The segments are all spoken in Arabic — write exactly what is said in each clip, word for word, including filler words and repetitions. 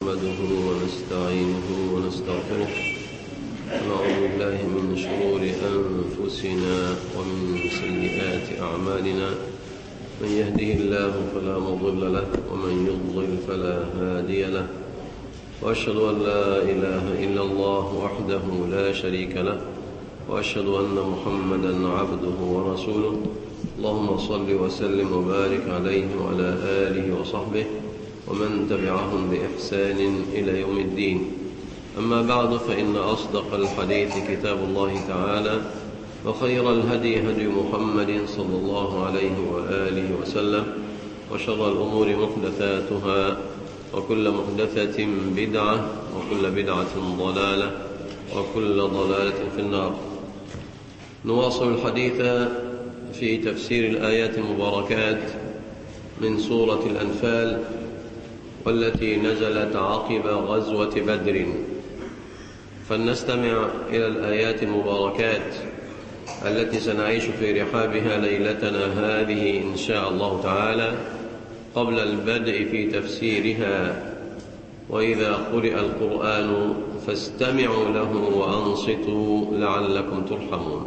نحمده ونستعينه ونستغفره ونعوذ بالله من شرور أنفسنا ومن سيئات أعمالنا. من يهده الله فلا مضل له ومن يضلل فلا هادي له، وأشهد أن لا إله إلا الله وحده لا شريك له، وأشهد أن محمدا عبده ورسوله. اللهم صل وسلم وبارك عليه وعلى آله وصحبه ومن تبعهم بإحسان إلى يوم الدين. أما بعد، فإن أصدق الحديث كتاب الله تعالى، وخير الهدي هدي محمد صلى الله عليه وآله وسلم، وشر الأمور محدثاتها، وكل محدثة بدعة، وكل بدعة ضلالة، وكل ضلالة في النار. نواصل الحديث في تفسير الآيات المباركات من سورة الأنفال، والتي نزلت عقب غزوة بدر. فلنستمع إلى الآيات المباركات التي سنعيش في رحابها ليلتنا هذه إن شاء الله تعالى، قبل البدء في تفسيرها. وإذا قرئ القرآن فاستمعوا له وأنصتوا لعلكم ترحمون.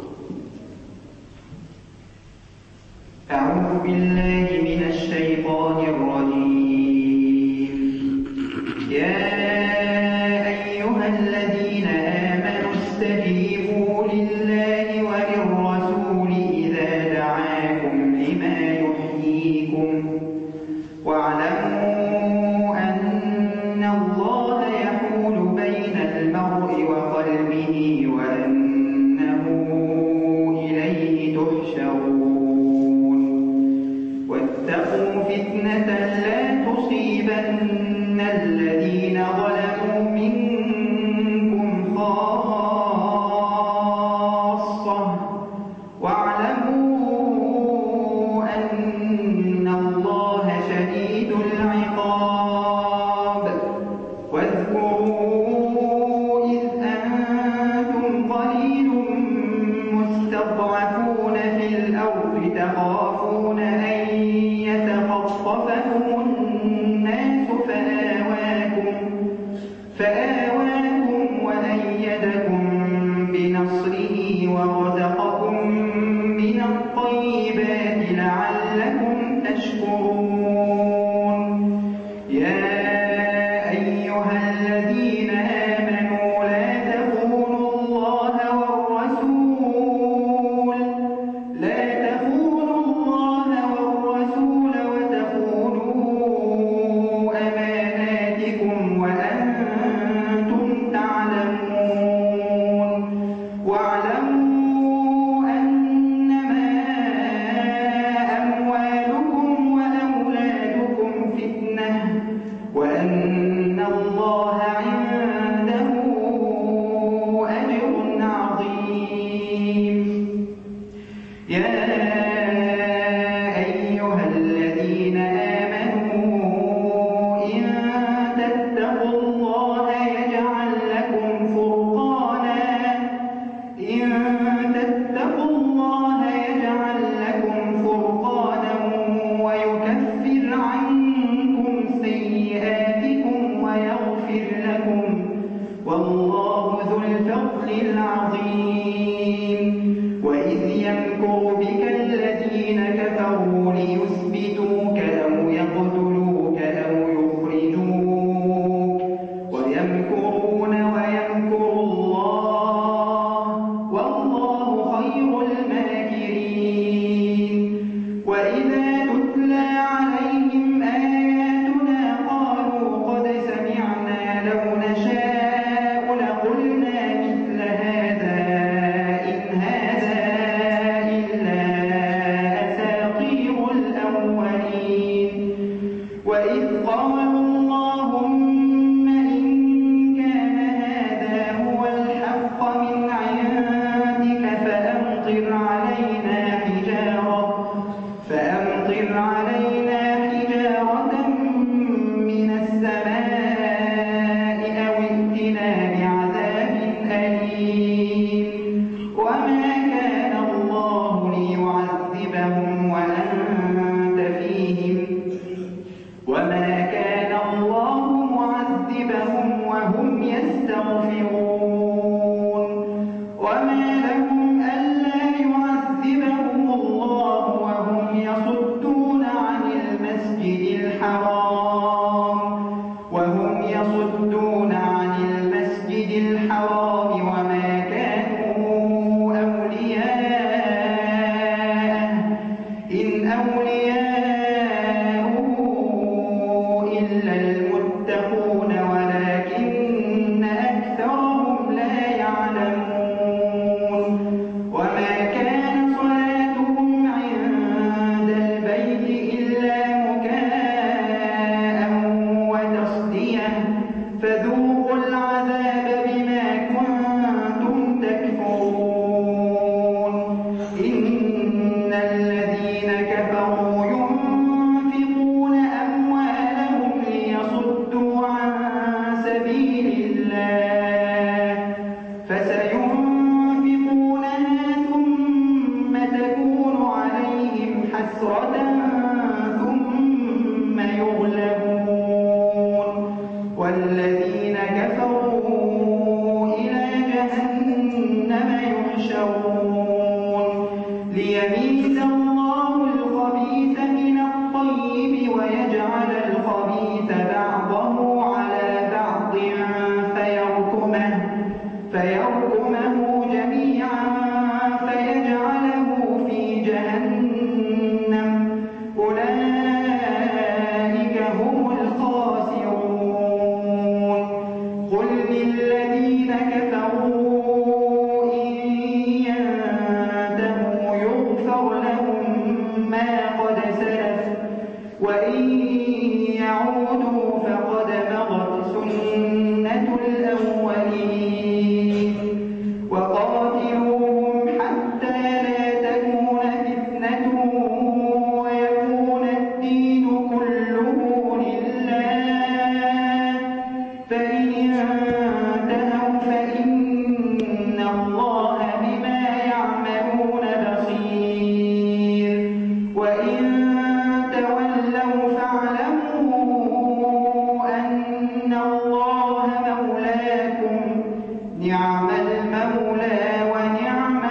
أعوذ بالله من الشيطان الرجيم. يا أيها الذين آمنوا استجيبوا لله وللرسول إذا دعاكم لما يحييكم، واعلموا أن الله يحول بين المرء وقلبه وأنه إليه تحشرون. واتقوا فتنة لا تصيبن الذين يعذبهم وهم يستغفرون وما لهم ألا يعذبهم الله وهم يصدون عن المسجد الحرام وهم يصدون عن المسجد الحرام وما كانوا أولياءه إن أولياءه إلا المتقون ولكن أكثرهم لا يعلمون وما كان صلاتهم عند البيت إلا مكاء وتصدية فذوقوا العذاب بما كنتم تكفرون إن الذين كفروا ينفقون أموالهم ليصدوا عن سبيل الله فسينفقونها ثم تكون عليهم حسرة ثم يغلبون والذين كفروا إلى جهنم يحشرون ليميز الله الخبيث من الطيب ويجعل الخبيث بعضه على بعض فيركمه, فيركمه جميعا فيجعله في جهنم أولئك هم الخاسرون قل للذين كفروا إن ينتهوا يغفر لهم ما قد سلف وإن يعودوا فقد مضت سنة الأولين وقاتلوهم حتى لا تكون فتنة ويكون الدين كله لله فإن انتهوا فإن الله بما يعملون بصير وإن تولوا فاعلموا أن الله مولاكم نعم المولى ونعم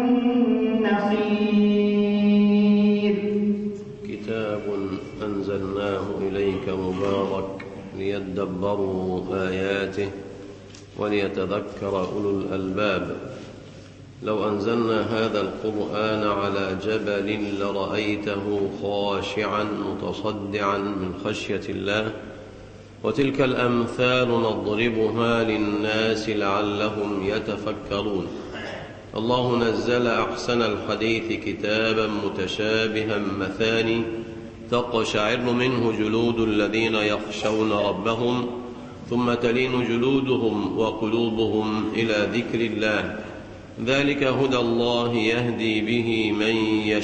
النصير كتاب أنزلناه إليك مبارك ليدبروا آياته وليتذكر أولو الألباب لو أنزلنا هذا القرآن على جبل لرأيته خاشعا متصدعا من خشية الله وتلك الأمثال نضربها للناس لعلهم يتفكرون الله نزل أحسن الحديث كتابا متشابها مثاني تقشعر منه جلود الذين يخشون ربهم ثم تلين جلودهم وقلوبهم إلى ذكر الله ذلك هدى الله يهدي به من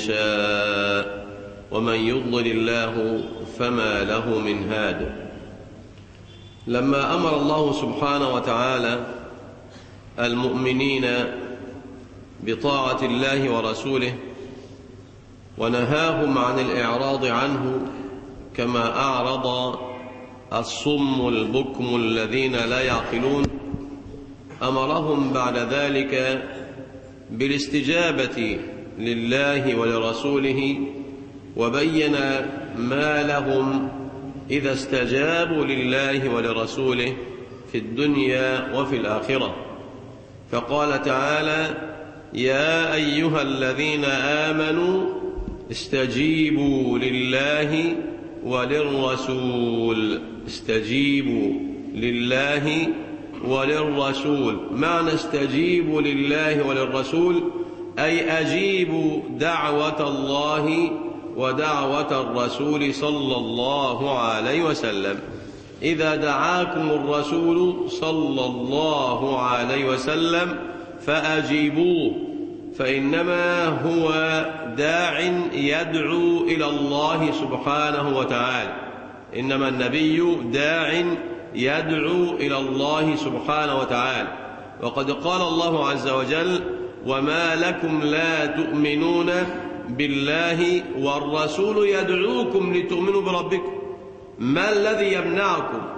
يشاء ومن يضلل الله فما له من هاد. لما أمر الله سبحانه وتعالى المؤمنين بطاعة الله ورسوله ونهاهم عن الإعراض عنه كما أعرض الصم البكم الذين لا يعقلون أمرهم بعد ذلك بالاستجابة لله ولرسوله وبين ما لهم إذا استجابوا لله ولرسوله في الدنيا وفي الآخرة فقال تعالى يا أيها الذين آمنوا استجيبوا لله وللرسول استجيبوا لله وللرسول معنى استجيبوا لله وللرسول أي أجيبوا دعوة الله ودعوة الرسول صلى الله عليه وسلم إذا دعاكم الرسول صلى الله عليه وسلم فأجيبوه فإنما هو داع يدعو إلى الله سبحانه وتعالى إنما النبي داع يدعو إلى الله سبحانه وتعالى وقد قال الله عز وجل وما لكم لا تؤمنون بالله والرسول يدعوكم لتؤمنوا بربكم ما الذي يمنعكم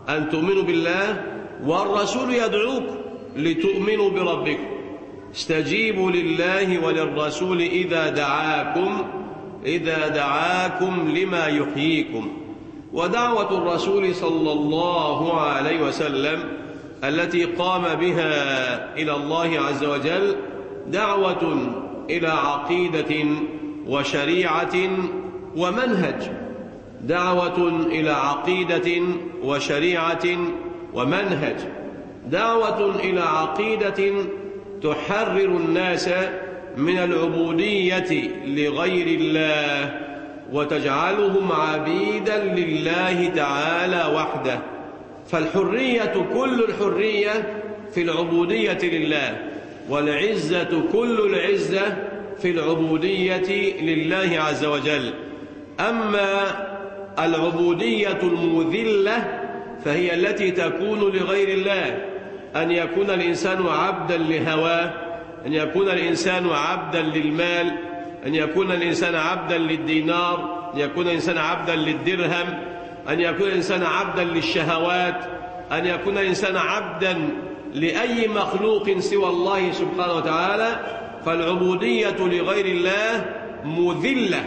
أن تؤمنوا بالله والرسول يدعوك لتؤمنوا بربكم. استجيبوا لله وللرسول إذا دعاكم إذا دعاكم لما يحييكم. ودعوة الرسول صلى الله عليه وسلم التي قام بها إلى الله عز وجل دعوة إلى عقيدة وشريعة ومنهج، دعوة إلى عقيدة وشريعة ومنهج، دعوة إلى عقيدة تحرر الناس من العبودية لغير الله وتجعلهم عبيدا لله تعالى وحده. فالحرية كل الحرية في العبودية لله، والعزة كل العزة في العبودية لله عز وجل. أما العبودية المذلة فهي التي تكون لغير الله، أن يكون الإنسان عبدا لهواه، أن يكون الإنسان عبدا للمال، أن يكون الإنسان عبدا للدينار، أن يكون الإنسان عبدا للدرهم، أن يكون الإنسان عبدا للشهوات، أن يكون الإنسان عبدا لأي مخلوق سوى الله سبحانه وتعالى. فالعبودية لغير الله مذلة.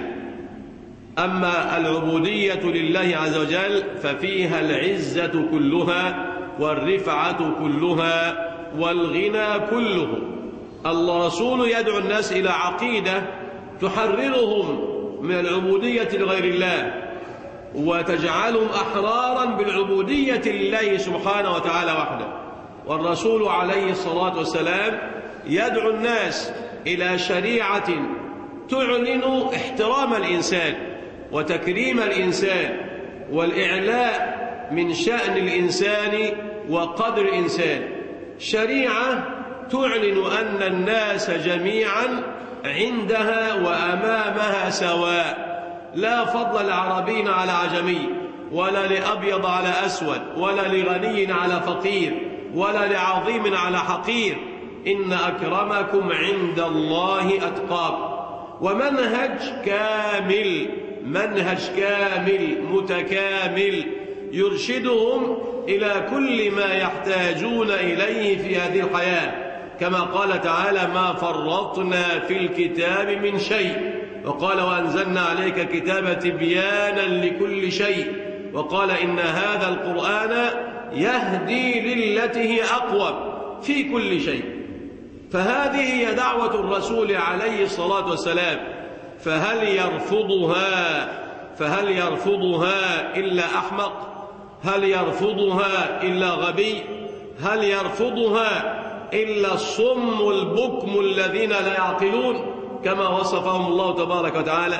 أما العبودية لله عز وجل ففيها العزة كلها والرفعة كلها والغنى كله. الرسول يدعو الناس إلى عقيدة تحررهم من العبودية لغير الله وتجعلهم أحرارا بالعبودية لله سبحانه وتعالى وحده. والرسول عليه الصلاة والسلام يدعو الناس إلى شريعة تعلن احترام الإنسان وتكريم الإنسان والإعلاء من شأن الإنسان وقدر الإنسان، شريعة تعلن أن الناس جميعا عندها وأمامها سواء، لا فضل لعربي على عجمي، ولا لأبيض على أسود، ولا لغني على فقير، ولا لعظيم على حقير، إن أكرمكم عند الله أتقاكم. ومنهج كامل، منهج كامل متكامل يرشدهم إلى كل ما يحتاجون إليه في هذه الحياة، كما قال تعالى: ما فرطنا في الكتاب من شيء، وقال: وأنزلنا عليك كتاب تبيانا لكل شيء، وقال: إن هذا القرآن يهدي للتي هي أقوم في كل شيء. فهذه هي دعوة الرسول عليه الصلاة والسلام. فهل يرفضها فهل يرفضها إلا أحمق؟ هل يرفضها إلا غبي؟ هل يرفضها إلا الصم البكم الذين لا يعقلون كما وصفهم الله تبارك وتعالى؟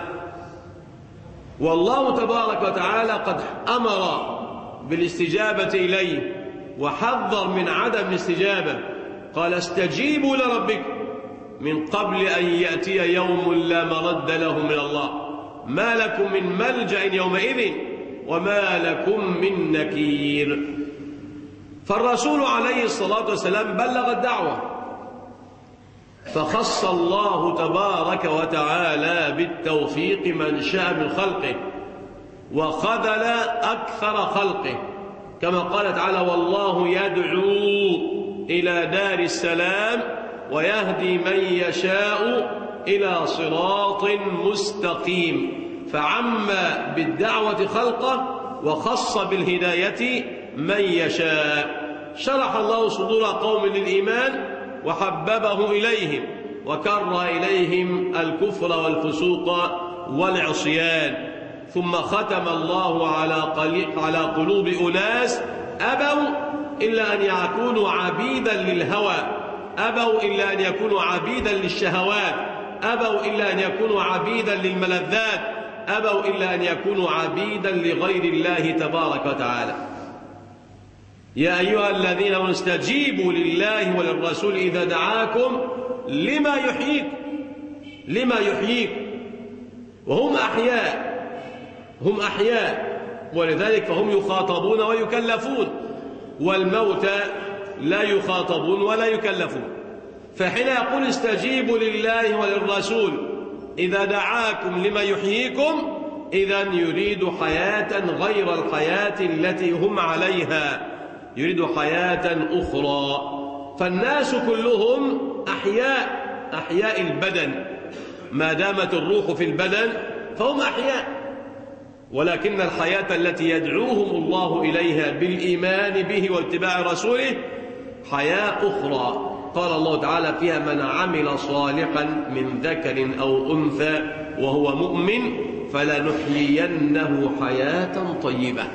والله تبارك وتعالى قد أمر بالاستجابة إليه وحذر من عدم الاستجابة، قال: استجيبوا لربكم من قبل أن يأتي يوم لا مرد له من الله، ما لكم من ملجأ يومئذ وما لكم من نكير. فالرسول عليه الصلاة والسلام بلغ الدعوة، فخص الله تبارك وتعالى بالتوفيق من شاء من خلقه وخذل أكثر خلقه، كما قال تعالى: والله يدعو إلى دار السلام ويهدي من يشاء إلى صراط مستقيم. فعم بالدعوة خلقه وخص بالهداية من يشاء. شرح الله صدور قوم للإيمان وحببه إليهم وكره إليهم الكفر والفسوق والعصيان. ثم ختم الله على قلوب أناس أبوا إلا أن يكونوا عبيدا للهوى، أبوا إلا أن يكونوا عبيدا للشهوات، أبوا إلا أن يكونوا عبيدا للملذات، أبوا إلا أن يكونوا عبيدا لغير الله تبارك وتعالى. يا أيها الذين آمنوا استجيبوا لله وللرسول إذا دعاكم لما يحييكم لما يحييكم وهم أحياء هم أحياء ولذلك فهم يخاطبون ويكلفون، والموتى لا يخاطبون ولا يكلفون. فحين يقول استجيبوا لله وللرسول إذا دعاكم لما يحييكم، إذن يريد حياة غير الحياة التي هم عليها، يريد حياة أخرى. فالناس كلهم أحياء، أحياء البدن، ما دامت الروح في البدن فهم أحياء، ولكن الحياة التي يدعوهم الله إليها بالإيمان به واتباع رسوله حياة أخرى. قال الله تعالى فيها: من عمل صالحا من ذكر أو أنثى وهو مؤمن فلنحيينه حياة طيبة،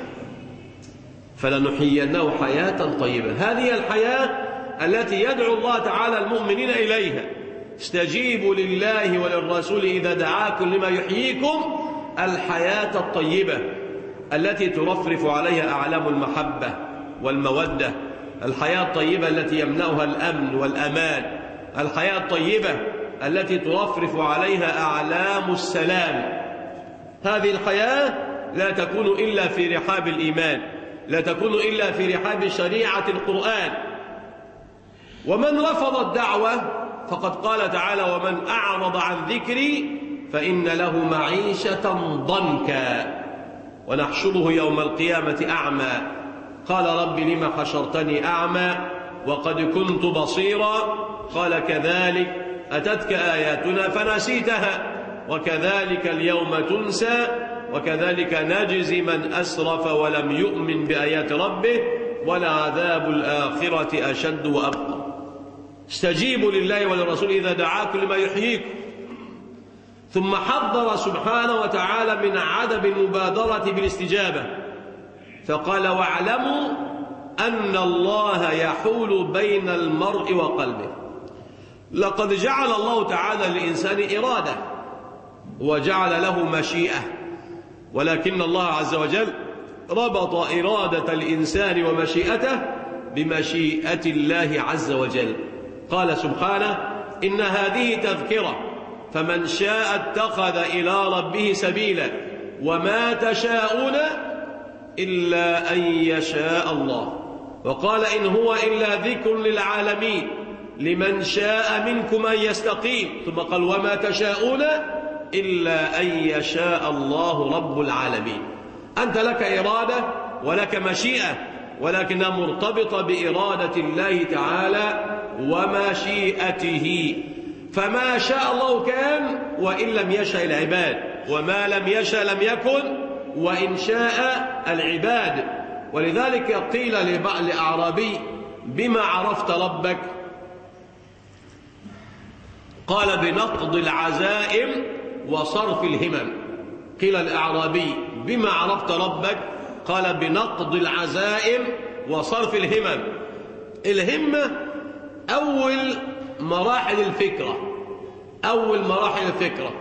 فلنحيينه حياة طيبة. هذه الحياة التي يدعو الله تعالى المؤمنين إليها. استجيبوا لله وللرسول إذا دعاكم لما يحييكم، الحياة الطيبة التي ترفرف عليها أعلام المحبة والمودة، الحياة الطيبة التي يمنعها الأمن والأمان، الحياة الطيبة التي ترفرف عليها أعلام السلام. هذه الحياة لا تكون إلا في رحاب الإيمان، لا تكون إلا في رحاب شريعة القرآن. ومن رفض الدعوة فقد قال تعالى: ومن أعرض عن ذكري فإن له معيشة ضنكا ونحشره يوم القيامة أعمى. قال: رب لم حشرتني أعمى وقد كنت بصيرا؟ قال: كذلك أتتك آياتنا فنسيتها وكذلك اليوم تنسى وكذلك نجزي من أسرف ولم يؤمن بآيات ربه ولعذاب الآخرة أشد وأبقى. استجيبوا لله وللرسول إذا دعاكم لما يحييكم. ثم حذر سبحانه وتعالى من عدم المبادرة بالاستجابة فقال: واعلموا أن الله يحول بين المرء وقلبه. لقد جعل الله تعالى للإنسان إرادة وجعل له مشيئة، ولكن الله عز وجل ربط إرادة الإنسان ومشيئته بمشيئة الله عز وجل. قال سبحانه: إن هذه تذكرة فمن شاء اتخذ إلى ربه سبيلا وما تشاءون إلا أن يشاء الله. وقال: إن هو إلا ذكر للعالمين لمن شاء منكم أن يستقيم. ثم قال: وما تشاءون إلا أن يشاء الله رب العالمين. أنت لك إرادة ولك مشيئة، ولكنها مرتبطة بإرادة الله تعالى ومشيئته. فما شاء الله كان وإن لم يشاء العباد، وما لم يشاء لم يكن وإن شاء العباد. ولذلك قيل لأعرابي: بما عرفت ربك؟ قال: بنقض العزائم وصرف الهمم. قيل للأعرابي: بما عرفت ربك؟ قال: بنقض العزائم وصرف الهمم. الهمة أول مراحل الفكرة، أول مراحل الفكرة.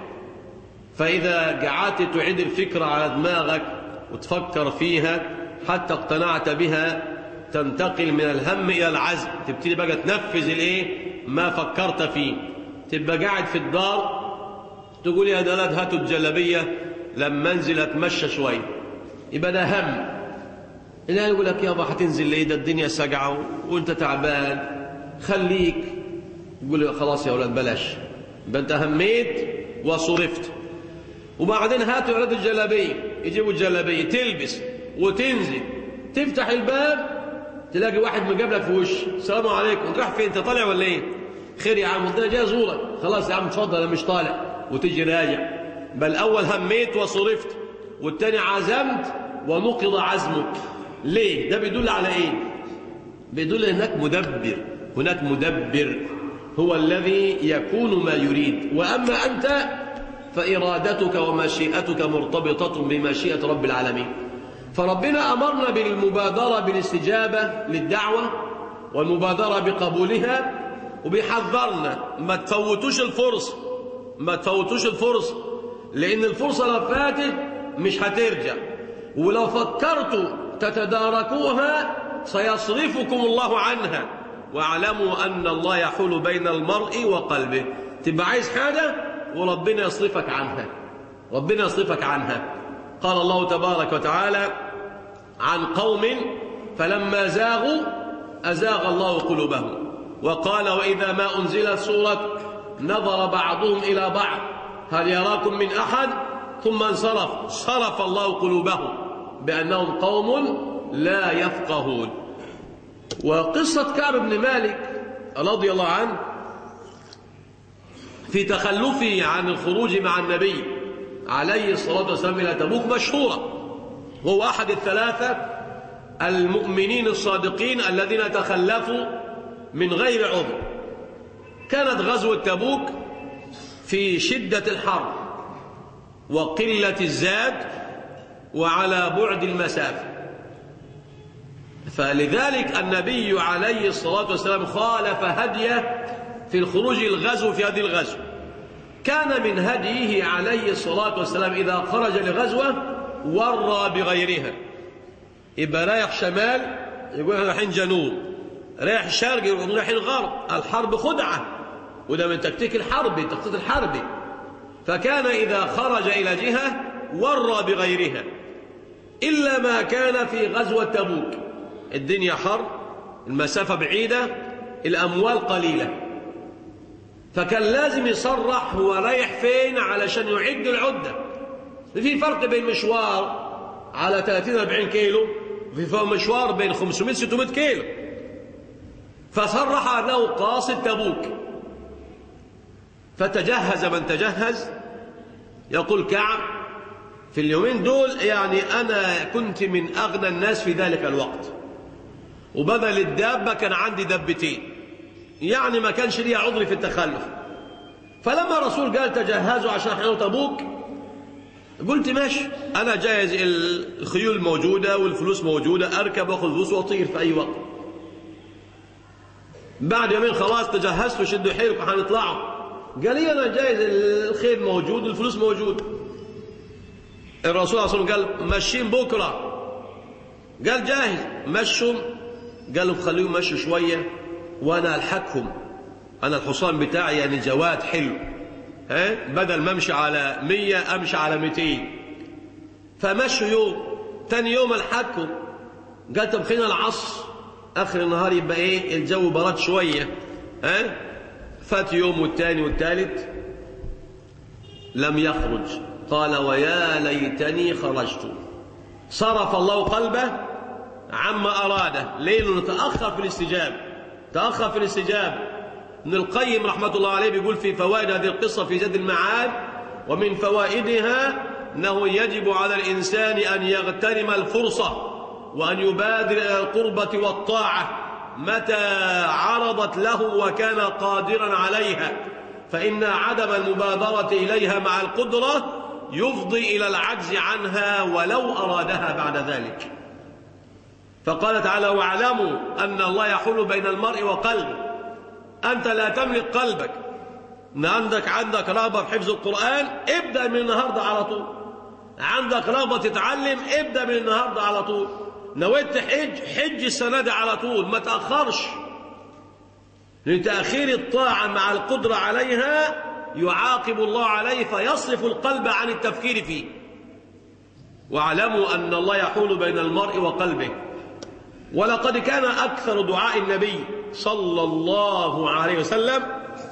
فإذا قعدت تعيد الفكرة على دماغك وتفكر فيها حتى اقتنعت بها تنتقل من الهم إلى العزم، تبتدي بقى تنفذ الإيه ما فكرت فيه. تبقى قاعد في الدار تقول: يا دلاد هاتوا الجلبية لما انزل اتمشى شوي، يبقى ده هم. لا يقول لك: يابا هتنزل ليه؟ ده الدنيا سجعة وانت تعبان، خليك. يقول: خلاص يا اولاد بلاش، يبقى انت هميت وصرفت. وبعدين هاتوا اولاد الجلابيه، يجيبوا الجلابيه تلبس وتنزل، تفتح الباب تلاقي واحد مقابلك في وش: السلام عليكم، انت رايح فين؟ انت طالع ولا ايه؟ خير يا عم، قلت لك جاي ازورك. خلاص يا عم اتفضل انا مش طالع، وتجي راجع. بل اول هميت وصرفت، والتاني عزمت ونقض عزمك. ليه؟ ده بيدل على ايه؟ بيدل هناك مدبر، هناك مدبر هو الذي يكون ما يريد. واما انت فارادتك ومشيئتك مرتبطه بمشيئه رب العالمين. فربنا امرنا بالمبادره بالاستجابه للدعوه والمبادره بقبولها، وبيحذرنا ما تفوتوش الفرصه، ما تفوتوش الفرصه، لان الفرصه لو فاتت مش هترجع، ولو فكرتوا تتداركوها سيصرفكم الله عنها. واعلموا ان الله يحول بين المرء وقلبه. تبقى عايز حاجه وربنا يصرفك عنها، ربنا يصرفك عنها. قال الله تبارك وتعالى عن قوم: فلما زاغوا ازاغ الله قلوبهم. وقال: واذا ما انزلت سوره نظر بعضهم الى بعض هل يراكم من احد ثم انصرف صرف الله قلوبهم بأنهم قوم لا يفقهون. وقصة كعب بن مالك رضي الله عنه في تخلفه عن الخروج مع النبي عليه الصلاة والسلام إلى تبوك مشهورة، وهو أحد الثلاثة المؤمنين الصادقين الذين تخلفوا من غير عذر. كانت غزوة تبوك في شدة الحر وقلة الزاد وعلى بعد المسافة، فلذلك النبي عليه الصلاة والسلام خالف هديه في الخروج الغزو في هذه الغزو. كان من هديه عليه الصلاة والسلام إذا خرج لغزوة ورى بغيرها، يبقى رايح شمال يقول احنا رايحين جنوب، رايح شرق يقول رايحين غرب. الحرب خدعة، وده من تكتيك الحرب، التخطيط الحربي. فكان إذا خرج إلى جهة ورى بغيرها، إلا ما كان في غزوة تبوك. الدنيا حر، المسافة بعيدة، الأموال قليلة، فكان لازم يصرح هو رايح فين علشان يعد العدة. في فرق بين مشوار على ثلاثين أربعين كيلو وفي مشوار بين خمسمائة ستمائة كيلو، فصرح أنه قاصد تبوك. فتجهز من تجهز. يقول كعب في اليومين دول يعني أنا كنت من أغنى الناس في ذلك الوقت، وبدل الدابة كان عندي دبتين، يعني ما كانش لي عذر في التخلف. فلما الرسول قال تجهزوا عشان احنا تبوك، قلت ماشي، أنا جاهز، الخيول موجودة والفلوس موجودة، أركب وأخذ فلوس وأطير في أي وقت. بعد يومين خلاص تجهزت وشدوا حيلكم هنطلعوا. قال لي أنا جاهز، الخيل موجود والفلوس موجود. الرسول صلى الله عليه وسلم قال ماشيين بكرة، قال جاهز، مشوا. قالوا خليهم مشوا شوية وأنا ألحقهم، أنا الحصان بتاعي يعني جواد حلو، ها، بدل ما أمشي على مية أمشي على مئتين. فمشوا يوم، تاني يوم ألحقهم. قال طب خلينا العصر آخر النهار يبقى إيه الجو برد شوية، ها. فات يوم والتاني والتالت لم يخرج. قال ويا ليتني خرجت. صرف الله قلبه عما أراده. ليه؟ لأنه تأخر في الاستجابة، تأخر في الاستجابة. ابن القيم رحمة الله عليه بيقول في فوائد هذه القصة في زاد المعاد: ومن فوائدها أنه يجب على الإنسان أن يغتنم الفرصة وأن يبادر إلى القربة والطاعة متى عرضت له وكان قادرا عليها، فإن عدم المبادرة إليها مع القدرة يفضي إلى العجز عنها ولو أرادها بعد ذلك. فقال تعالى: واعلموا أن الله يحول بين المرء وقلبه. أنت لا تملك قلبك، إن عندك عندك رغبة في حفظ القرآن، ابدأ من النهاردة على طول. عندك رغبة تتعلم، ابدأ من النهاردة على طول. نويت حج، حج السنة دي على طول، ما تأخرش. لتأخير الطاعة مع القدرة عليها يعاقب الله عليه فيصرف القلب عن التفكير فيه. واعلموا أن الله يحول بين المرء وقلبه. ولقد كان أكثر دعاء النبي صلى الله عليه وسلم: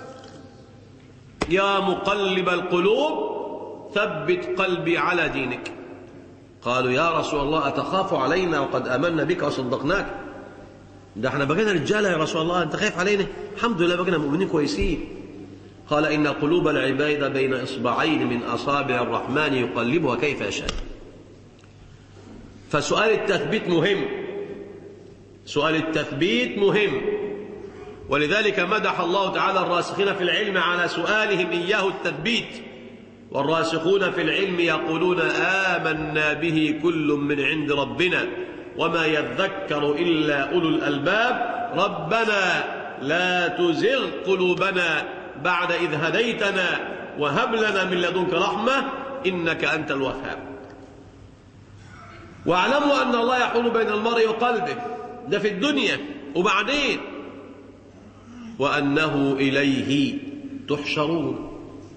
يا مقلب القلوب ثبت قلبي على دينك. قالوا: يا رسول الله أتخاف علينا وقد آمنا بك وصدقناك؟ ده احنا بقينا رجالة يا رسول الله، أنت خايف علينا؟ الحمد لله بقينا مؤمنين كويسين. قال: إن قلوب العباد بين إصبعين من أصابع الرحمن يقلبها كيف يشاء. فسؤال التثبيت مهم، سؤال التثبيت مهم. ولذلك مدح الله تعالى الراسخين في العلم على سؤالهم إياه التثبيت. والراسخون في العلم يقولون آمنا به كل من عند ربنا وما يذكر إلا أولو الألباب ربنا لا تزغ قلوبنا بعد إذ هديتنا وهب لنا من لدنك رحمة إنك أنت الوهاب. واعلموا أن الله يحول بين المرء وقلبه، ده في الدنيا. وبعدين وأنه إليه تحشرون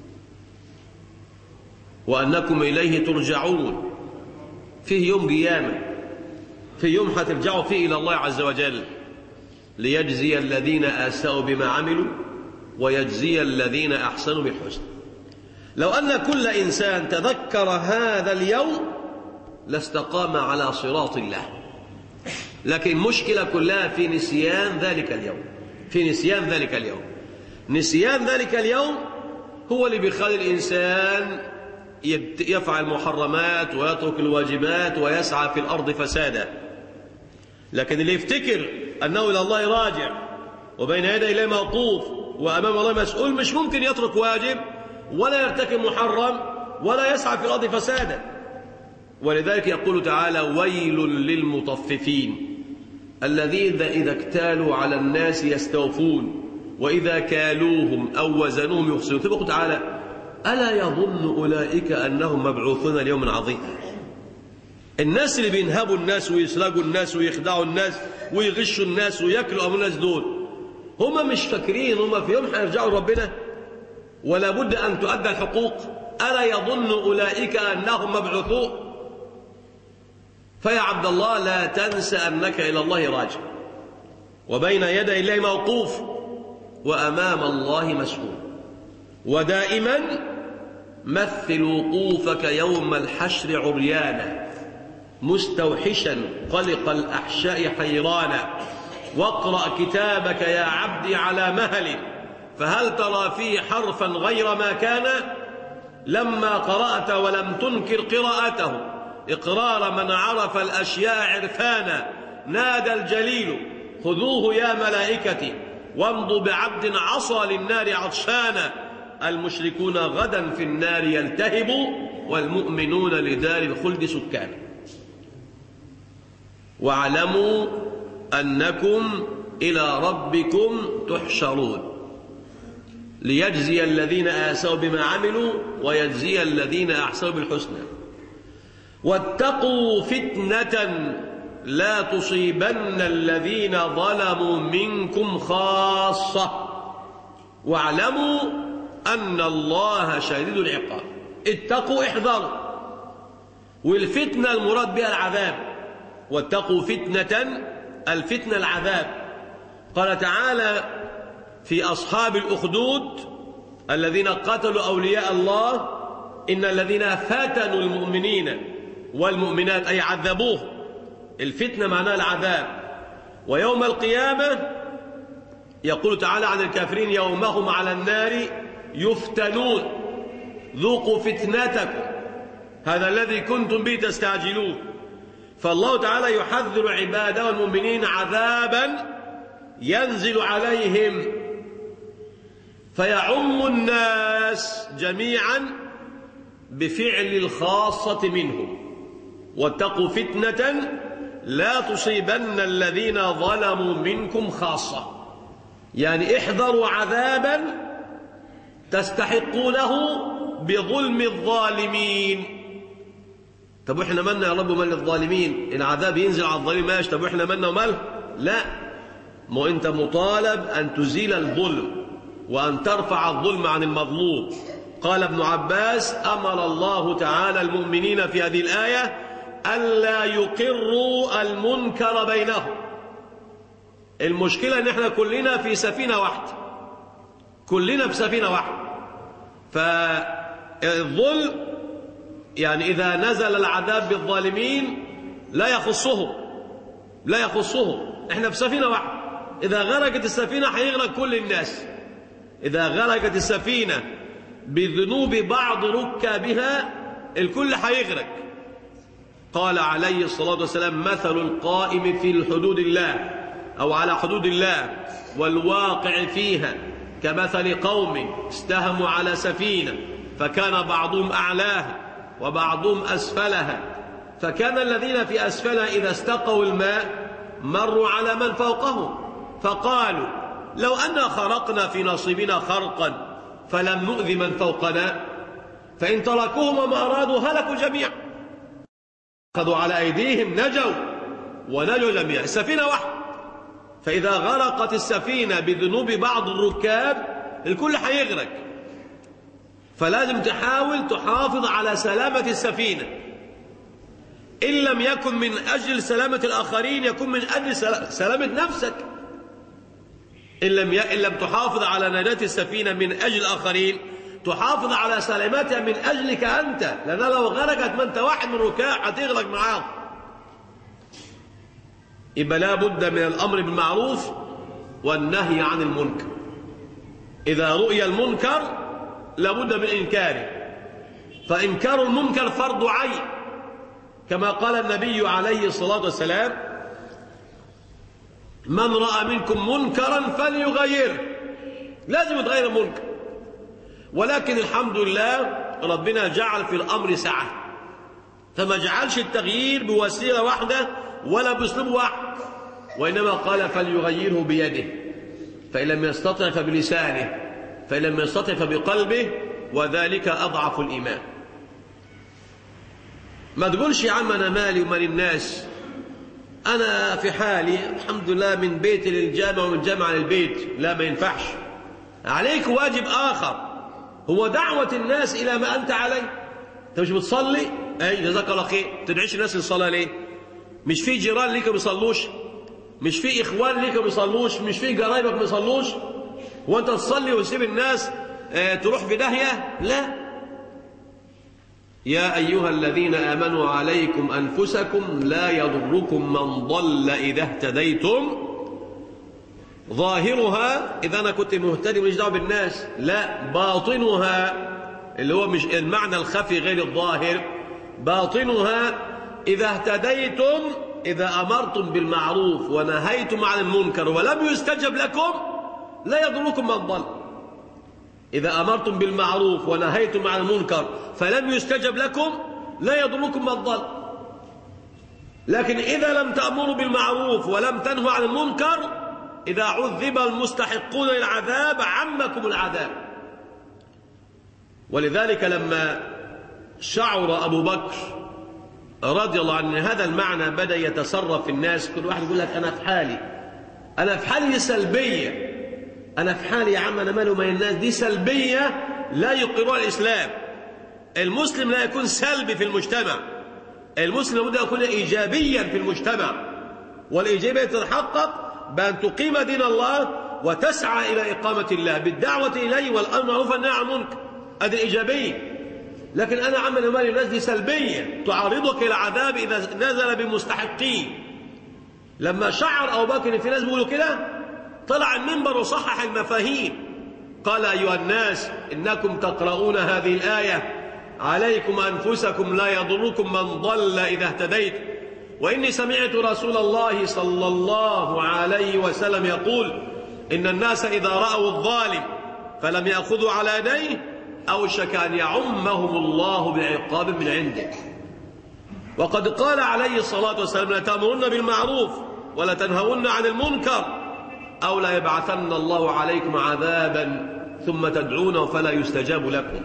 وأنكم إليه ترجعون. فيه يوم قيامة، في يوم هترجعوا فيه إلى الله عز وجل ليجزي الذين آسأوا بما عملوا ويجزي الذين أحسنوا بالحسن. لو أن كل إنسان تذكر هذا اليوم لاستقام على صراط الله، لكن المشكلة كلها في نسيان ذلك اليوم. في نسيان ذلك اليوم نسيان ذلك اليوم هو اللي بيخلي الإنسان يفعل محرمات ويترك الواجبات ويسعى في الأرض فسادا. لكن اللي يفتكر أنه إلى الله راجع وبين يدي الله موقوف وأمام الله مسؤول مش ممكن يترك واجب ولا يرتكب محرم ولا يسعى في الأرض فسادا. ولذلك يقول تعالى: ويل للمطففين الذين إذا اكتالوا على الناس يستوفون وإذا كالوهم أو وزنوهم يخسرون. يقول تعالى: ألا يظن أولئك أنهم مبعوثون ليوم عظيم. الناس اللي بينهبوا الناس ويسرقوا الناس ويخدعوا الناس ويغشوا الناس ويأكلوا أموال الناس دول، هم مش فاكرين هم في يوم هيرجعوا لربنا ولا بد أن تؤدى الحقوق؟ ألا يظن أولئك أنهم مبعوثون؟ فيا عبد الله لا تنسى أنك إلى الله راجع وبين يدي الله موقوف وأمام الله مسؤول. ودائما مثل وقوفك يوم الحشر عريانا مستوحشا قلق الأحشاء حيرانا، واقرأ كتابك يا عبدي على مهل، فهل ترى فيه حرفا غير ما كان؟ لما قرأت ولم تنكر قراءته إقرار من عرف الأشياء عرفانا، نادى الجليل: خذوه يا ملائكتي وامضوا بعبد عصى للنار عطشانا، المشركون غدا في النار يلتهبوا والمؤمنون لدار الخلد سكانا. واعلموا أنكم إلى ربكم تحشرون ليجزي الذين آسوا بما عملوا ويجزي الذين أحسنوا بالحسنى. واتقوا فتنة لا تصيبن الذين ظلموا منكم خاصة واعلموا أن الله شديد العقاب. اتقوا، احذروا. والفتنة المراد بها العذاب. واتقوا فتنة، الفتنة العذاب. قال تعالى في أصحاب الأخدود الذين قتلوا أولياء الله: إن الذين فتنوا المؤمنين والمؤمنات أي عذبوه. الفتنة معناها العذاب. ويوم القيامة يقول تعالى عن الكافرين: يومهم على النار يفتنون ذوقوا فتنتكم هذا الذي كنتم به تستعجلون. فالله تعالى يحذر عباده المؤمنين عذابا ينزل عليهم فيعم الناس جميعا بفعل الخاصة منهم. واتقوا فتنة لا تصيبن الذين ظلموا منكم خاصة، يعني احذروا عذابا تستحقونه بظلم الظالمين. طب واحنا مالنا يا رب ومال الظالمين؟ العذاب ينزل على الظالمين ماشي، طب واحنا مالنا وماله؟ لا، ما انت مطالب ان تزيل الظلم وان ترفع الظلم عن المظلوم. قال ابن عباس: امر الله تعالى المؤمنين في هذه الآية ألا يقروا المنكر بينهم. المشكلة ان احنا كلنا في سفينة واحدة، كلنا في سفينة واحدة. فالظلم يعني إذا نزل العذاب بالظالمين لا يخصهم، لا يخصهم. احنا في سفينة واحدة، إذا غرقت السفينة هيغرق كل الناس. إذا غرقت السفينة بذنوب بعض ركابها الكل هيغرق. قال عليه الصلاة والسلام: مثل القائم في حدود الله أو على حدود الله والواقع فيها كمثل قوم استهموا على سفينة فكان بعضهم أعلاها وبعضهم أسفلها، فكان الذين في أسفلها إذا استقوا الماء مروا على من فوقهم فقالوا: لو أننا خرقنا في نصيبنا خرقا فلم نؤذي من فوقنا، فإن تركوهم وما أرادوا هلكوا جميعا. أخذوا على أيديهم نجوا ونجوا جميعا. السفينة واحدة، فإذا غرقت السفينة بذنوب بعض الركاب الكل هيغرق. فلازم تحاول تحافظ على سلامة السفينة، إن لم يكن من أجل سلامة الآخرين يكون من أجل سلامة نفسك. إن لم, ي... إن لم تحافظ على نجاة السفينة من أجل الآخرين تحافظ على سلامتها من أجلك أنت، لأنها لو غرقت ما أنت واحد من ركاع هتغرق معاهم. يبقى لا بد من الأمر بالمعروف والنهي عن المنكر. إذا رؤي المنكر لابد من إنكاره، فإنكار المنكر فرض عين، كما قال النبي عليه الصلاة والسلام: من رأى منكم منكرا فليغيره. لازم يتغير المنكر، ولكن الحمد لله ربنا جعل في الأمر سعة، فما جعلش التغيير بوسيلة واحدة ولا بأسلوب واحد، وإنما قال فليغيره بيده، فإن لم يستطع فبلسانه، فإن لم يستطع فبقلبه، وذلك أضعف الإيمان. ما تقولش يا عم أنا مالي ومال الناس، أنا في حالي الحمد لله، من بيت للجامع ومن جامع للبيت. لا، ما ينفعش. عليك واجب آخر، هو دعوة الناس إلى ما أنت عليه. أنت مش بتصلي؟ أي جزاك الله خير. تدعيش الناس للصلاة ليه؟ مش في جيران ليك ما بيصلوش؟ مش في إخوان ليك ما بيصلوش؟ مش في قرايبك ما بيصلوش؟ وأنت تصلي وتسيب الناس اه تروح في داهية؟ لا. يا أيها الذين آمنوا عليكم أنفسكم لا يضركم من ضل إذا اهتديتم. ظاهرها إذا أنا كنت مهتدي مش دعوة بالناس، لا، باطنها اللي هو مش المعنى الخفي غير الظاهر، باطنها إذا اهتديتم، إذا أمرتم بالمعروف ونهيتم عن المنكر ولم يستجب لكم لا يضركم من ضل. إذا أمرتم بالمعروف ونهيتم عن المنكر فلم يستجب لكم لا يضركم من ضل. لكن إذا لم تأمروا بالمعروف ولم تنهوا عن المنكر، إذا عذب المستحقون للعذاب عمكم العذاب. ولذلك لما شعر أبو بكر رضي الله عنه هذا المعنى بدأ يتصرف في الناس. كل واحد يقول لك أنا في حالي، أنا في حالي سلبية، أنا في حالي يا عم، أنا ماله من الناس، دي سلبية لا يقرها الإسلام. المسلم لا يكون سلبي في المجتمع، المسلم لابد أن يكون إيجابيا في المجتمع، والإيجابية تتحقق بأن تقيم دين الله وتسعى إلى إقامة الله بالدعوة إليه والأمر بالمعروف والنهي عن المنكر، هذه الإيجابية. لكن أنا عمل مال الناس دي سلبية تعرضك إلى العذاب إذا نزل بمستحقين. لما شعر أبو بكر في ناس بيقولوا كده طلع المنبر وصحح المفاهيم، قال أيها الناس إنكم تقرؤون هذه الآية عليكم أنفسكم لا يضركم من ضل إذا اهتديت، وإني سمعت رسول الله صلى الله عليه وسلم يقول إن الناس إذا رأوا الظالم فلم يأخذوا على يديه أوشك أن يعمهم الله بعقاب من عنده. وقد قال عليه الصلاة والسلام لتأمرن بالمعروف ولا تنهون عن المنكر أو لا يبعثن الله عليكم عذابا ثم تدعونه فلا يستجاب لكم.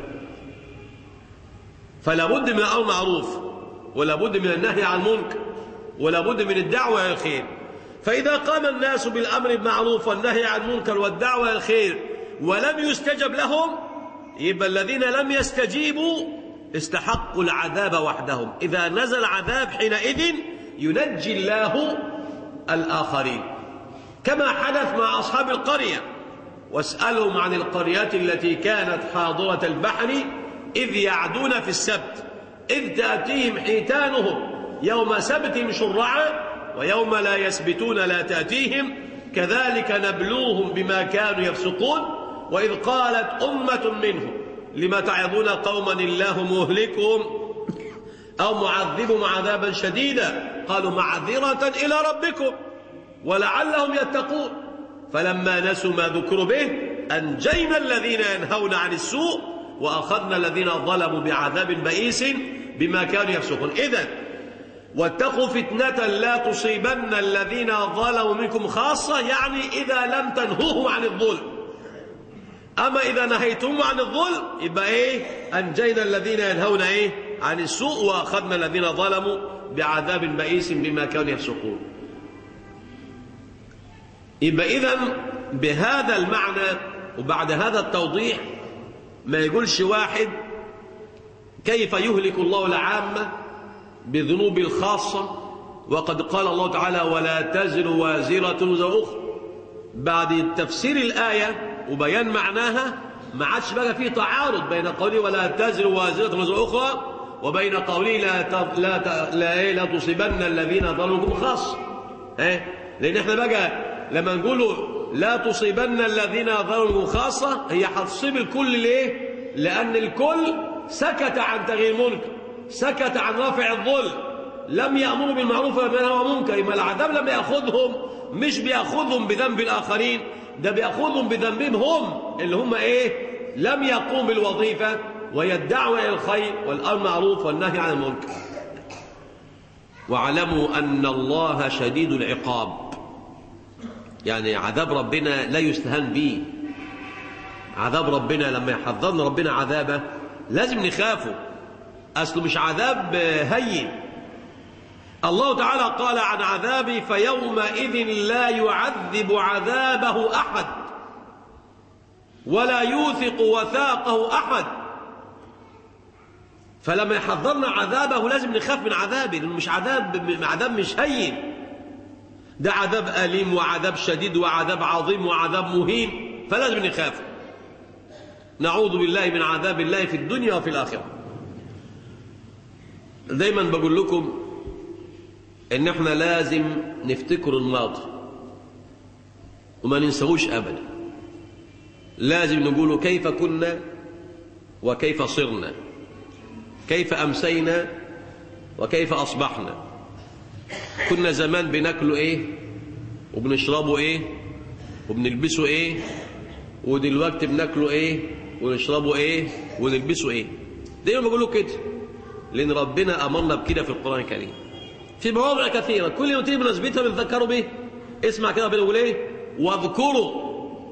فلا بد من الأمر معروف، ولا بد من النهي عن المنكر، ولا بد من الدعوة إلى الخير. فإذا قام الناس بالأمر بالمعروف والنهي عن المنكر والدعوة إلى الخير ولم يستجب لهم، يبقى الذين لم يستجيبوا استحقوا العذاب وحدهم. إذا نزل عذاب حينئذ ينجي الله الآخرين، كما حدث مع أصحاب القرية. واسألهم عن القريات التي كانت حاضرة البحر إذ يعدون في السبت إذ تأتيهم حيتانهم يوم سبتهم شرعا ويوم لا يسبتون لا تأتيهم كذلك نبلوهم بما كانوا يفسقون. وإذ قالت أمة منهم لما تعظون قوما الله مهلكهم أو معذبهم عذابا شديدا قالوا معذرة إلى ربكم ولعلهم يتقون. فلما نسوا ما ذكروا به أنجينا الذين ينهون عن السوء وأخذنا الذين ظلموا بعذاب بئيس بما كانوا يفسقون. إذن واتقوا فتنة لا تصيبن الذين ظلموا منكم خاصة، يعني إذا لم تنهوهم عن الظلم. أما إذا نهيتم عن الظلم يبقى إيه؟ أنجينا الذين ينهون إيه؟ عن السوء وأخذنا الذين ظلموا بعذاب بئيس بما كانوا يفسقون. يبقى إذن بهذا المعنى وبعد هذا التوضيح ما يقولش واحد كيف يهلك الله العامة بذنوب الخاصة، وقد قال الله تعالى ولا تزر وازرة وزر أخرى. بعد تفسير الآية وبيان معناها ما عادش بقى فيه تعارض بين قوله ولا تزر وازرة وزر أخرى وبين قوله لا ت... لا ت... لا, إيه؟ لا تصيبن الذين ظلموا منكم خاصة. إيه؟ لأن إحنا بقى لما نقولوا لا تصيبن الذين ظلموا منكم خاصة هي هتصيب الكل. ليه؟ لأن الكل سكت عن تغيير المنكر، سكت عن رفع الظلم، لم يأمروا بالمعروف ولم ينهوا عن المنكر. ما العذاب لما يأخذهم مش بيأخذهم بذنب الآخرين، ده بيأخذهم بذنبهم هم اللي هم إيه؟ لم يقوموا بالوظيفة وهي الدعوة إلى الخير والأمر بالمعروف والنهي عن المنكر. واعلموا أن الله شديد العقاب، يعني عذاب ربنا لا يستهان به. عذاب ربنا لما يحذرنا ربنا عذابه لازم نخافه، أصله مش عذاب هين. الله تعالى قال عن عذابه فيومئذ لا يعذب عذابه أحد ولا يوثق وثاقه أحد. فلما يحذرنا عذابه لازم نخاف من عذابه، لأنه مش عذاب عذاب مش هين، ده عذاب أليم وعذاب شديد وعذاب عظيم وعذاب مهين، فلازم نخاف. نعوذ بالله من عذاب الله في الدنيا وفي الآخرة. دايما بقول لكم إن احنا لازم نفتكر الماضي وما ننسوش أبدا. لازم نقول كيف كنا وكيف صرنا، كيف أمسينا وكيف أصبحنا. كنا زمان بناكلوا إيه وبنشربوا إيه وبنلبسوا إيه، ودلوقتي بناكلوا إيه ونشربوا إيه ونلبسوا إيه. دايما بقول له كده لأن ربنا أمرنا بكده في القرآن الكريم في مواضع كثيرة، كل يوم تيجي مناسبتها بنذكروا به. اسمع كده ربنا يقول إيه؟ واذكروا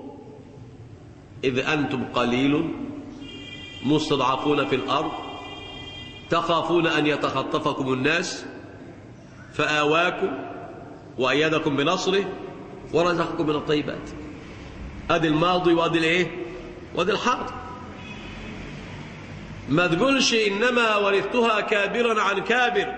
إذ أنتم قليل مستضعفون في الأرض تخافون أن يتخطفكم الناس فآواكم وأيدكم بنصره ورزقكم من الطيبات. أدي الماضي وأدي الإيه؟ وأدي الحاضر. ما تقولش إنما ورثتها كابرا عن كابر،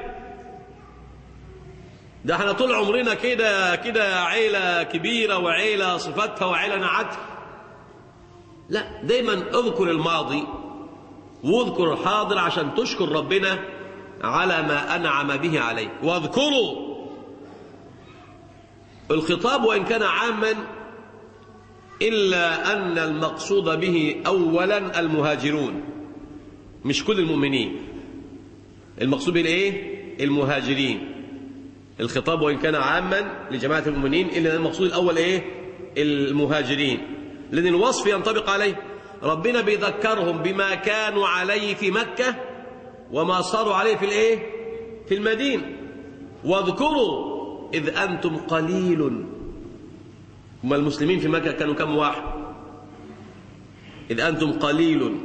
ده احنا طول عمرنا كده كده عيلة كبيرة وعيلة صفتها وعيلة نعتها. لا، دايما اذكر الماضي واذكر الحاضر عشان تشكر ربنا على ما أنعم به عليك. واذكروا الخطاب وإن كان عاما إلا أن المقصود به أولا المهاجرون، مش كل المؤمنين. المقصود به إيه؟ المهاجرين. الخطاب وإن كان عاما لجماعة المؤمنين إلا المقصود الأول إيه؟ المهاجرين، لأن الوصف ينطبق عليه. ربنا بيذكرهم بما كانوا عليه في مكة وما صاروا عليه في الإيه؟ في المدينة. واذكروا إذ أنتم قليل. هم المسلمين في مكة كانوا كم واحد؟ إذ أنتم قليل.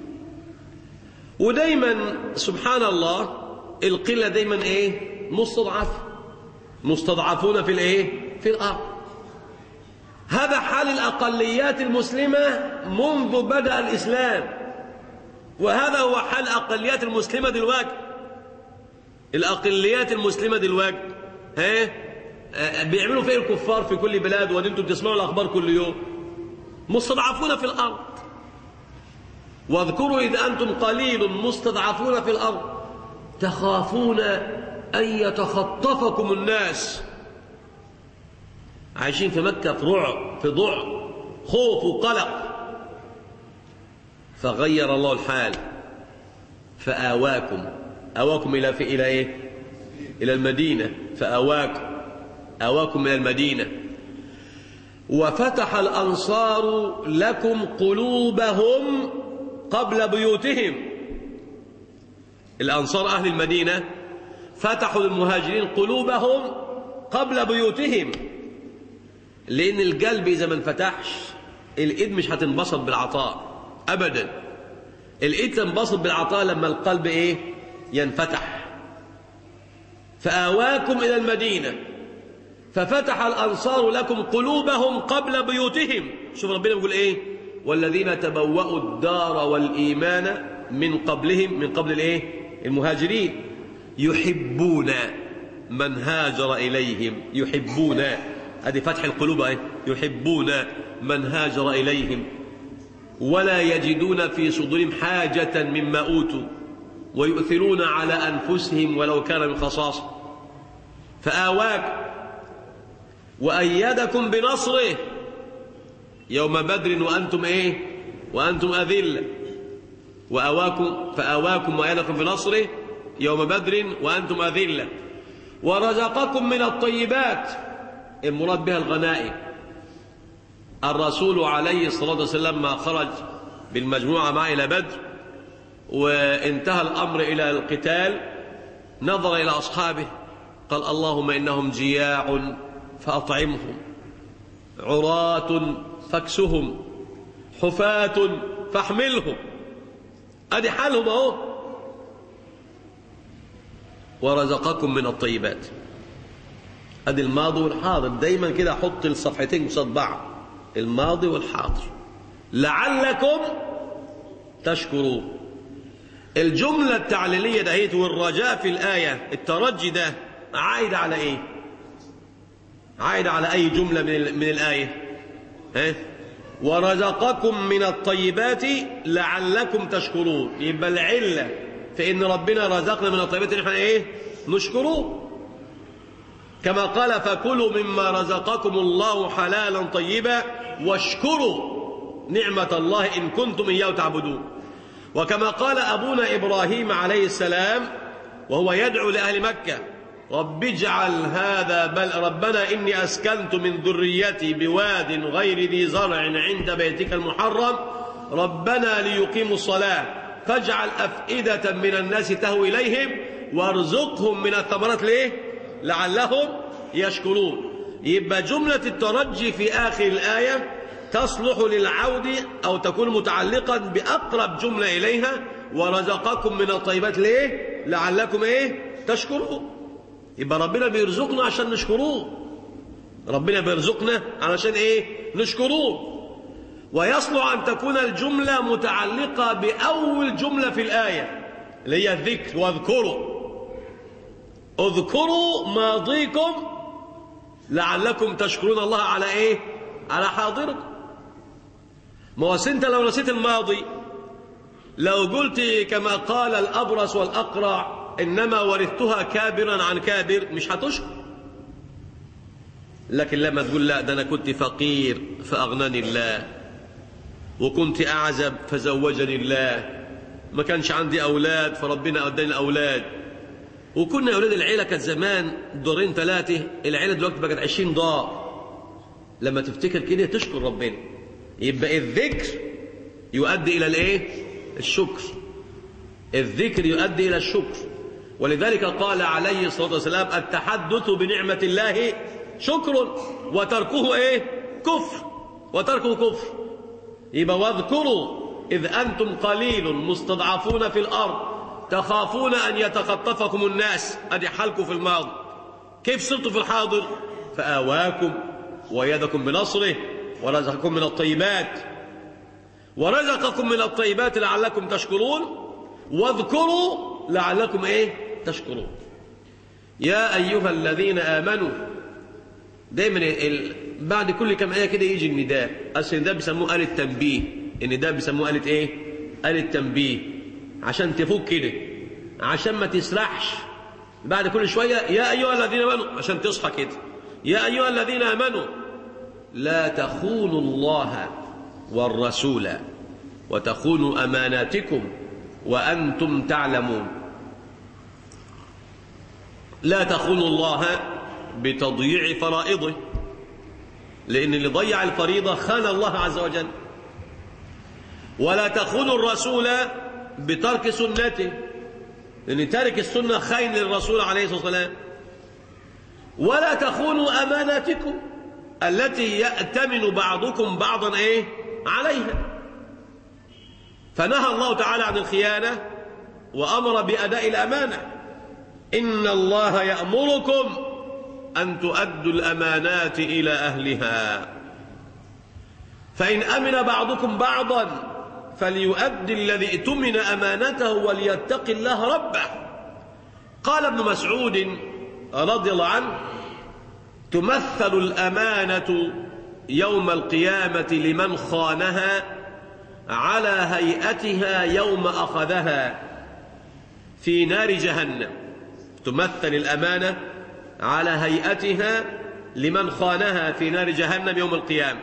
ودايما سبحان الله القلة دايما إيه؟ مستضعف، مستضعفون في الإيه؟ في الأرض. هذا حال الأقليات المسلمة منذ بدأ الإسلام، وهذا هو حال الأقليات المسلمة دلوقتي. الأقليات المسلمة دلوقتي ها بيعملوا فيه الكفار في كل بلاد، وانتم بتسمعوا الأخبار كل يوم. مستضعفون في الأرض. واذكروا إذ أنتم قليل مستضعفون في الأرض تخافون أن يتخطفكم الناس. عايشين في مكة في رعب، في ضعف، خوف وقلق. فغير الله الحال فآواكم. آواكم إلى في إلى إيه؟ إلى المدينة. فآواكم آواكم إلى المدينة. وفتح الأنصار لكم قلوبهم قبل بيوتهم. الأنصار أهل المدينة فتحوا للمهاجرين قلوبهم قبل بيوتهم، لأن القلب إذا ما انفتحش الإيد مش هتنبسط بالعطاء أبدا. الإيد تنبسط بالعطاء لما القلب إيه؟ ينفتح. فآواكم إلى المدينة ففتح الأنصار لكم قلوبهم قبل بيوتهم. شوف ربنا بيقول إيه؟ والذين تبوأوا الدار والإيمان من قبلهم، من قبل الإيه؟ المهاجرين، يحبون من هاجر إليهم. يحبون، هذه فتح القلوب اهي. يحبون من هاجر إليهم ولا يجدون في صدورهم حاجة مما أوتوا ويؤثرون على أنفسهم ولو كان من خصاصة فآواكم وأيدكم بنصره يوم بدر وأنتم إيه وأنتم أذلة وأواكم فآواكم وأيدكم بنصره يوم بدر وأنتم أذلة ورزقكم من الطيبات المراد بها الغنائم. الرسول عليه الصلاة والسلام ما خرج بالمجموعة معه إلى بدر وانتهى الأمر إلى القتال نظر إلى أصحابه قال اللهم إنهم جياع فأطعمهم عراة فاكسهم حفاة فاحملهم أدي حالهم أهو ورزقكم من الطيبات أدي الماضي والحاضر دايما كده حط الصفحتين قصاد بعض الماضي والحاضر لعلكم تشكرون. الجملة التعليلية دهيت والرجاء في الآية الترجي ده عايد على إيه؟ عايد على أي جملة من, من الآية؟ ها؟ ورزقكم من الطيبات لعلكم تشكرون. يبقى العلة في إن ربنا رزقنا من الطيبات نحن إيه؟ نشكروه كما قال فكلوا مما رزقكم الله حلالا طيبا واشكروا نعمة الله إن كنتم إياه تعبدون. وكما قال أبونا إبراهيم عليه السلام وهو يدعو لأهل مكة رب اجعل هذا بل ربنا إني أسكنت من ذريتي بواد غير ذي زرع عند بيتك المحرم ربنا ليقيموا الصلاة فاجعل أفئدة من الناس تهوي إليهم وارزقهم من الثمرات ليه لعلهم يشكرون. يبقى جملة الترجي في آخر الآية تصلح للعود أو تكون متعلقا بأقرب جملة إليها ورزقكم من الطيبات ليه لعلكم إيه تشكرون. يبقى ربنا بيرزقنا عشان نشكروه ربنا بيرزقنا علشان إيه نشكروه. ويصلح أن تكون الجملة متعلقة بأول جملة في الآية اللي هي الذكر واذكروا اذكروا ماضيكم لعلكم تشكرون الله على إيه على حاضركم. ما هو انت لو نسيت الماضي لو قلت كما قال الأبرص والأقرع إنما ورثتها كابرا عن كابر مش هتشكر. لكن لما تقول لا ده أنا كنت فقير فأغناني الله وكنت أعزب فزوجني الله ما كانش عندي أولاد فربنا أداني أولاد وكنا أولاد العيلة كانت زمان دورين ثلاثة العيلة دلوقتي بقت عشرين دار لما تفتكر كده تشكر ربنا. يبقى الذكر يؤدي إلى الإيه الشكر الذكر يؤدي إلى الشكر. ولذلك قال عليه الصلاة والسلام التحدث بنعمة الله شكر وتركه إيه كفر وتركه كفر. يبقى واذكروا إذ أنتم قليل مستضعفون في الأرض تخافون أن يتخطفكم الناس أدي حالكم في الماضي. كيف صرتوا في الحاضر فآواكم ويدكم بنصره ورزقكم من الطيبات ورزقكم من الطيبات لعلكم تشكرون واذكروا لعلكم ايه تشكرون. يا أيها الذين آمنوا دايما ال... بعد كل كم آية كده يجي النداء. أصل النداء بيسموه آلة تنبيه النداء بيسموه آلة ايه آلة تنبيه عشان تفوق كده عشان ما تسرحش بعد كل شوية يا أيها الذين آمنوا عشان تصحى كده يا أيها الذين آمنوا لا تخونوا الله والرسول وتخونوا أماناتكم وأنتم تعلمون. لا تخونوا الله بتضييع فرائضه لأن اللي ضيع الفريضة خان الله عز وجل. ولا تخونوا الرسول بترك سنته لأن تارك السنة خاين للرسول عليه الصلاة والسلام. ولا تخونوا أماناتكم التي يأتمن بعضكم بعضا إيه عليها. فنهى الله تعالى عن الخيانة وأمر بأداء الأمانة. إن الله يأمركم أن تؤدوا الأمانات إلى أهلها فإن أمن بعضكم بعضا فليؤدي الذي ائتمن أمانته وليتق الله ربه. قال ابن مسعود رضي الله عنه تمثل الأمانة يوم القيامة لمن خانها على هيئتها يوم أخذها في نار جهنم. تمثل الأمانة على هيئتها لمن خانها في نار جهنم يوم القيامة،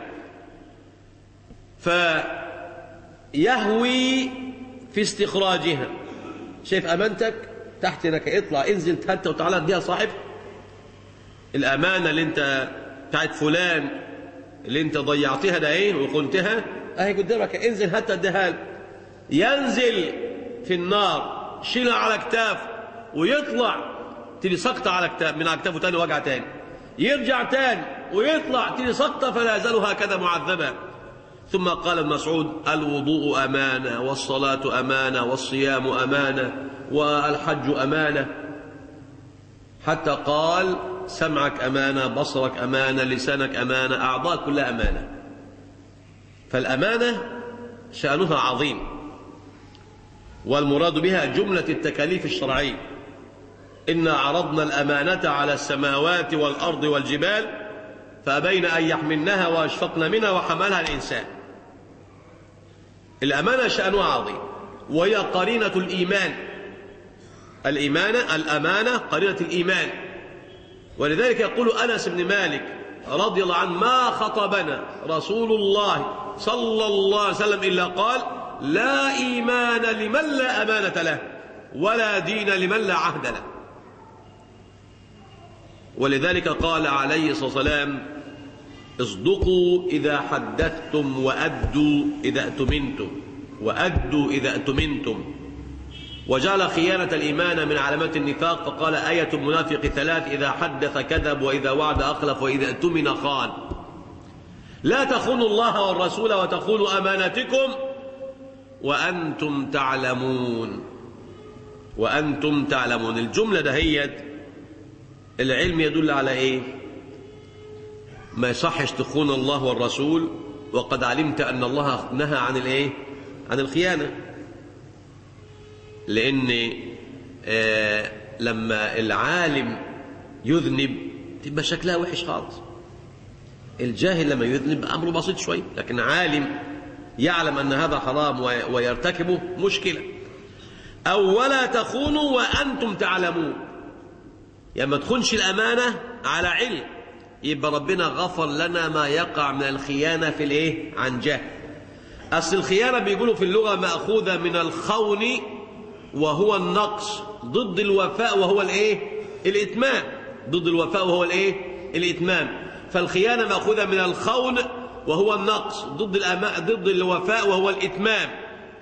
فيهوي في استخراجها. شايف أمانتك تحت هناك، اطلع انزل هات وتعالى اديها صاحب الأمانة اللي انت بتاعت فلان اللي انت ضيعتها ده ايه وخنتها اهي قدامك، انزل هات اديها. ينزل في النار شيلها على كتاف ويطلع تيجي سقطة على كتاف من على كتافه تاني وجع تاني، يرجع تاني ويطلع تيجي سقطة، فلا يزال هكذا معذبا. ثم قال ابن مسعود: الوضوء أمانة، والصلاة أمانة، والصيام أمانة، والحج أمانة، حتى قال: سمعك أمانة، بصرك أمانة، لسانك أمانة، أعضاء كلها أمانة. فالأمانة شأنها عظيم، والمراد بها جملة التكاليف الشرعية. إنا عرضنا الأمانة على السماوات والأرض والجبال فأبين أن يحملنها وأشفقن منها وحملها الإنسان. الأمانة شأنها عظيم، وهي قرينة الإيمان. الإيمانة الأمانة قرينة الإيمان. ولذلك يقول أنس بن مالك رضي الله عنه: ما خطبنا رسول الله صلى الله عليه وسلم إلا قال: لا إيمان لمن لا أمانة له، ولا دين لمن لا عهد له. ولذلك قال عليه الصلاة والسلام: اصدقوا إذا حدثتم، وأدوا إذا أتمنتم، وأدوا إذا أتمنتم. وجعل خيانة الإيمان من علامات النفاق، فقال: آية المنافق ثلاث: إذا حدث كذب، وإذا وعد أخلف، وإذا اؤتمن خان. لا تخونوا الله والرسول وتخونوا أماناتكم وأنتم تعلمون. وأنتم تعلمون. الجملة دهيت العلم يدل على إيه؟ ما يصحش تخون الله والرسول وقد علمت أن الله نهى عن الإيه؟ عن الخيانة. لأن آه لما العالم يذنب تبقى شكلها وحش خالص. الجاهل لما يذنب أمره بسيط شوي، لكن عالم يعلم أن هذا حرام ويرتكبه مشكلة. أو ولا تخونوا وأنتم تعلمون، يعني ما تخونش الأمانة على علم، يبقى ربنا غفر لنا ما يقع من الخيانة في الإيه؟ عن جهل. أصل الخيانة بيقولوا في اللغة مأخوذة من الخون وهو النقص، ضد الوفاء وهو الإيه؟ الإتمام. ضد الوفاء وهو الإيه؟ الإتمام. فالخيانة مأخوذة من الخون وهو النقص، ضد الأما... ضد الوفاء وهو الإتمام.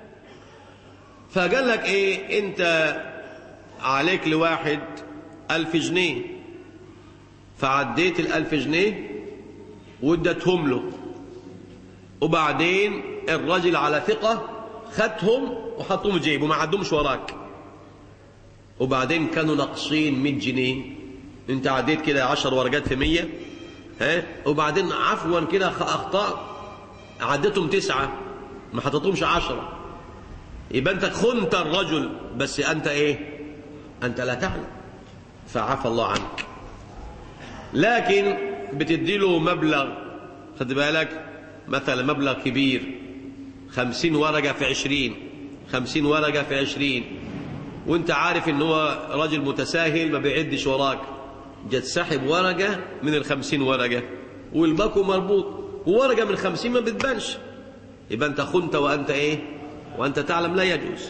فقال لك إيه؟ أنت عليك لواحد ألف جنيه، فعديت الألف جنيه وادتهم له، وبعدين الرجل على ثقة خدهم وحطهم جيبه وما عدهمش وراك، وبعدين كانوا ناقصين مية جنيه، انت عديت كده عشر ورقات في مية، ها، وبعدين عفوا كده اخطأت عدتهم تسعة ما حطيتهمش عشرة، يبقى انت خنت الرجل، بس انت ايه؟ انت لا تعلم، فعفى الله عنك. لكن بتديله مبلغ، خد بالك، مثلا مبلغ كبير، خمسين ورقة في عشرين، خمسين ورقة في عشرين، وانت عارف ان هو راجل متساهل ما بيعدش وراك، جت سحب ورقة من الخمسين ورقة والباكو مربوط، وورقة من الخمسين ما بتبانش، يبقى انت خنت وانت ايه؟ وانت تعلم، لا يجوز.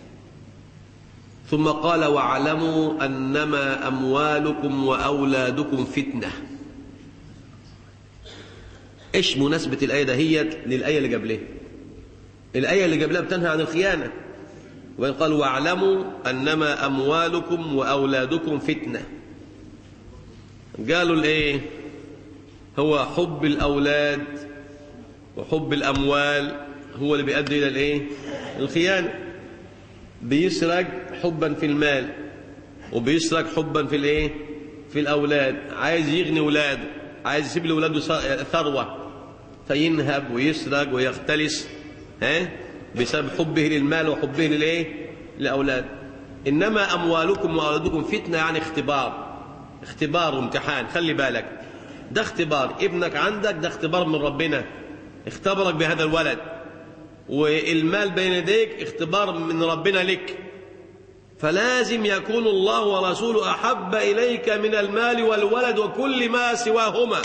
ثم قال: واعلموا أنما أموالكم وأولادكم فتنة. إيش مناسبة الآية دهيت للآية اللي قبلها؟ الآية اللي قبلها بتنهى عن الخيانة، وقال: واعلموا أنما أموالكم وأولادكم فتنة. قالوا الإيه؟ هو حب الأولاد وحب الأموال هو اللي بيؤدي إلى الإيه؟ الخيانة. بيسرق حبا في المال، وبيسرق حبا في الايه؟ في الاولاد، عايز يغني اولاده، عايز يسيب لاولاده ثروه، فينهب ويسرق ويختلس، ها، بسبب حبه للمال وحبه للايه؟ للاولاد. انما اموالكم واولادكم فتنه، يعني اختبار، اختبار وامتحان. خلي بالك، ده اختبار، ابنك عندك ده اختبار من ربنا، اختبرك بهذا الولد، والمال بين يديك اختبار من ربنا لك، فلازم يكون الله ورسوله أحب إليك من المال والولد وكل ما سواهما.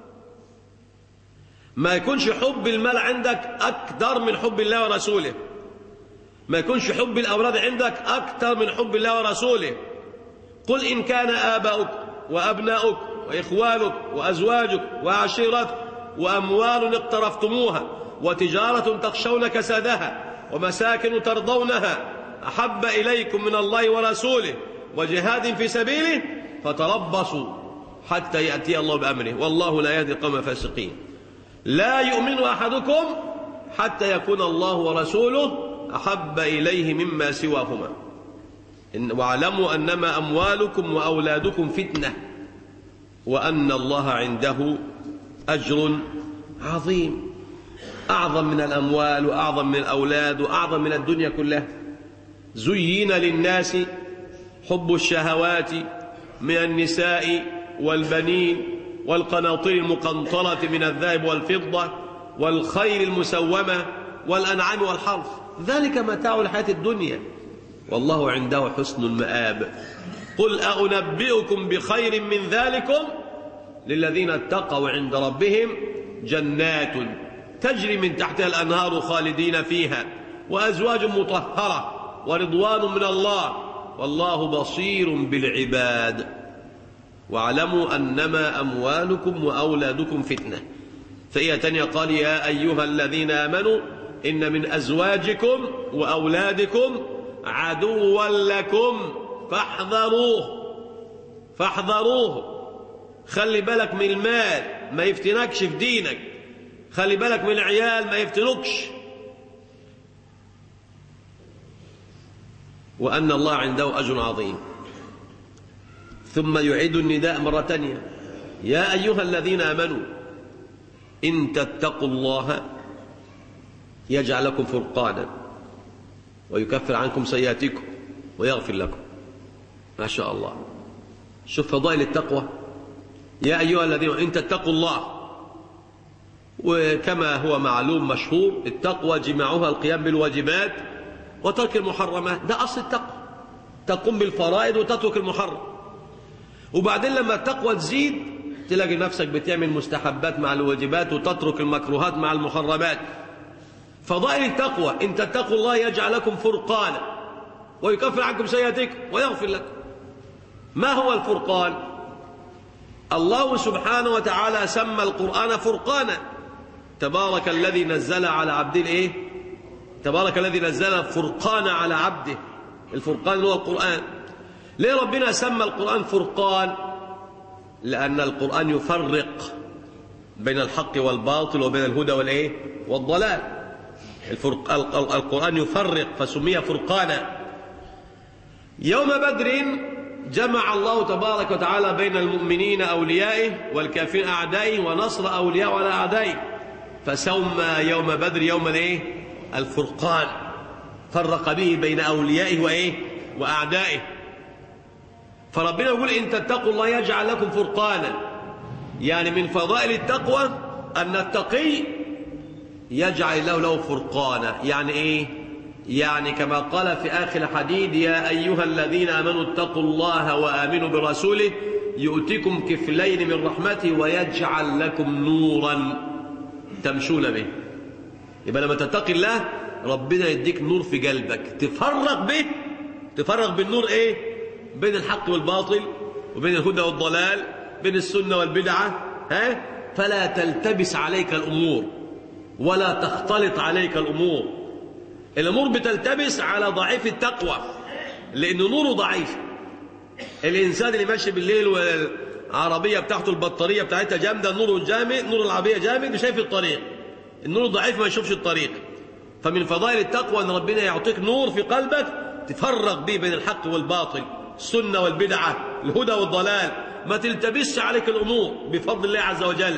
ما يكونش حب المال عندك أكثر من حب الله ورسوله، ما يكونش حب الأولاد عندك أكثر من حب الله ورسوله. قل إن كان آباؤك وأبناؤك وإخوانك وأزواجك وعشيرتك وأموال اقترفتموها وتجارة تخشون كسادها ومساكن ترضونها أحب إليكم من الله ورسوله وجهاد في سبيله فتربصوا حتى يأتي الله بأمره والله لا يهدي القوم الفاسقين. لا يؤمن أحدكم حتى يكون الله ورسوله أحب إليه مما سواهما. واعلموا أنما أموالكم وأولادكم فتنة وأن الله عنده أجر عظيم. أعظم من الأموال وأعظم من الأولاد وأعظم من الدنيا كلها. زين للناس حب الشهوات من النساء والبنين والقناطير المقنطرة من الذهب والفضة والخيل المسومة والأنعام والحرث ذلك متاع الحياة الدنيا والله عنده حسن المآب. قل أنبئكم بخير من ذلكم للذين اتقوا عند ربهم جنات تجري من تحتها الأنهار خالدين فيها وأزواج مطهرة ورضوان من الله والله بصير بالعباد. واعلموا أنما أموالكم وأولادكم فتنة. فإيه تانية قال يا أيها الذين آمنوا إن من أزواجكم وأولادكم عدوا لكم فاحذروه فاحذروه. خلي بالك من المال ما يفتنكش في دينك، خلي بالك من العيال ما يفتنكش. وأن الله عنده أجر عظيم. ثم يعيد النداء مرة تانية يا أيها الذين آمنوا إن تتقوا الله يجعل لكم فرقانا ويكفر عنكم سيئاتكم ويغفر لكم. ما شاء الله. شوف فضائل التقوى. يا أيها الذين إن تتقوا الله. وكما هو معلوم مشهور التقوى جماعها القيام بالواجبات وترك المحرمات. ده أصل التقوى، تقوم بالفرائض وتترك المحرم. وبعدين لما التقوى تزيد تلاقي نفسك بتعمل مستحبات مع الواجبات وتترك المكروهات مع المحرمات. فضائل التقوى إن تتقوا الله يجعل لكم فرقانا ويكفر عنكم سيئاتكم ويغفر لكم. ما هو الفرقان؟ الله سبحانه وتعالى سمى القرآن فرقانا. تبارك الذي نزل على عبده الايه؟ تبارك الذي نزل الفرقان على عبده. الفرقان هو القرآن. ليه ربنا سمى القرآن فرقان؟ لأن القرآن يفرق بين الحق والباطل وبين الهدى والايه؟ والضلال. الفرق... القرآن يفرق فسمي فرقانا. يوم بدر جمع الله تبارك وتعالى بين المؤمنين أوليائه والكافرين أعدائه ونصر أولياء على أعدائه فسمى يوم بدر يوم الايه؟ الفرقان. فرق به بين أوليائه وإيه؟ وأعدائه. فربنا يقول إن تتقوا الله يجعل لكم فرقانا. يعني من فضائل التقوى أن التقي يجعل الله له فرقانا. يعني إيه؟ يعني كما قال في آخر الحديث يا أيها الذين آمنوا اتقوا الله وآمنوا برسوله يؤتكم كفلين من رحمته ويجعل لكم نورا تمشون به. يبقى لما تتقي الله ربنا يديك نور في قلبك تفرق به. تفرق بالنور ايه؟ بين الحق والباطل وبين الهدى والضلال، بين السنة والبدعة. ها؟ فلا تلتبس عليك الأمور ولا تختلط عليك الأمور. الأمور بتلتبس على ضعيف التقوى لأن نوره ضعيف. الإنسان اللي ماشي بالليل والعربية بتاعته البطارية بتاعتها جامدة، نوره جامد، نور العربية جامد وشايف الطريق. النور ضعيف ما يشوفش الطريق. فمن فضائل التقوى أن ربنا يعطيك نور في قلبك تفرق به بين الحق والباطل، السنة والبدعة، الهدى والضلال. ما تلتبسش عليك الأمور بفضل الله عز وجل.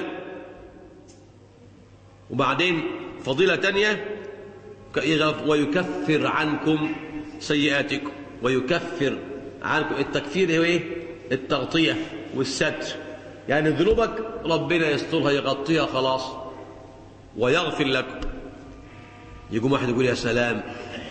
وبعدين فضيلة تانية ويكفر عنكم سيئاتكم. ويكفر عنكم. التكفير هو ايه؟ التغطية والستر. يعني ذنوبك ربنا يسترها يغطيها خلاص ويغفر لكم. يقوم واحد يقول يا سلام،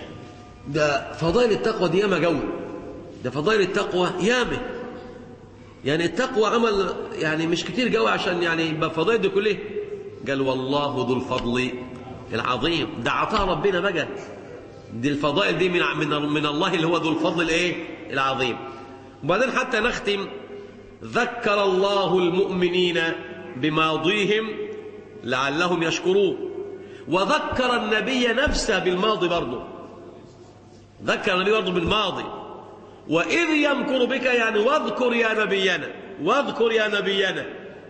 ده فضائل التقوى دي ياما جو، ده فضائل التقوى ياما، يعني التقوى عمل يعني مش كتير جو عشان يعني يبقى فضائل دي كلها. قال والله ذو الفضل العظيم، ده عطاء ربنا بقى، دي الفضائل دي من من من الله اللي هو ذو الفضل الايه العظيم. وبعدين حتى نختم، ذكر الله المؤمنين بماضيهم لعلهم يشكرون، وذكر النبي نفسه بالماضي برضه، ذكر النبي برضه بالماضي. وإذ يمكر بك يعني واذكر يا نبينا، واذكر يا نبينا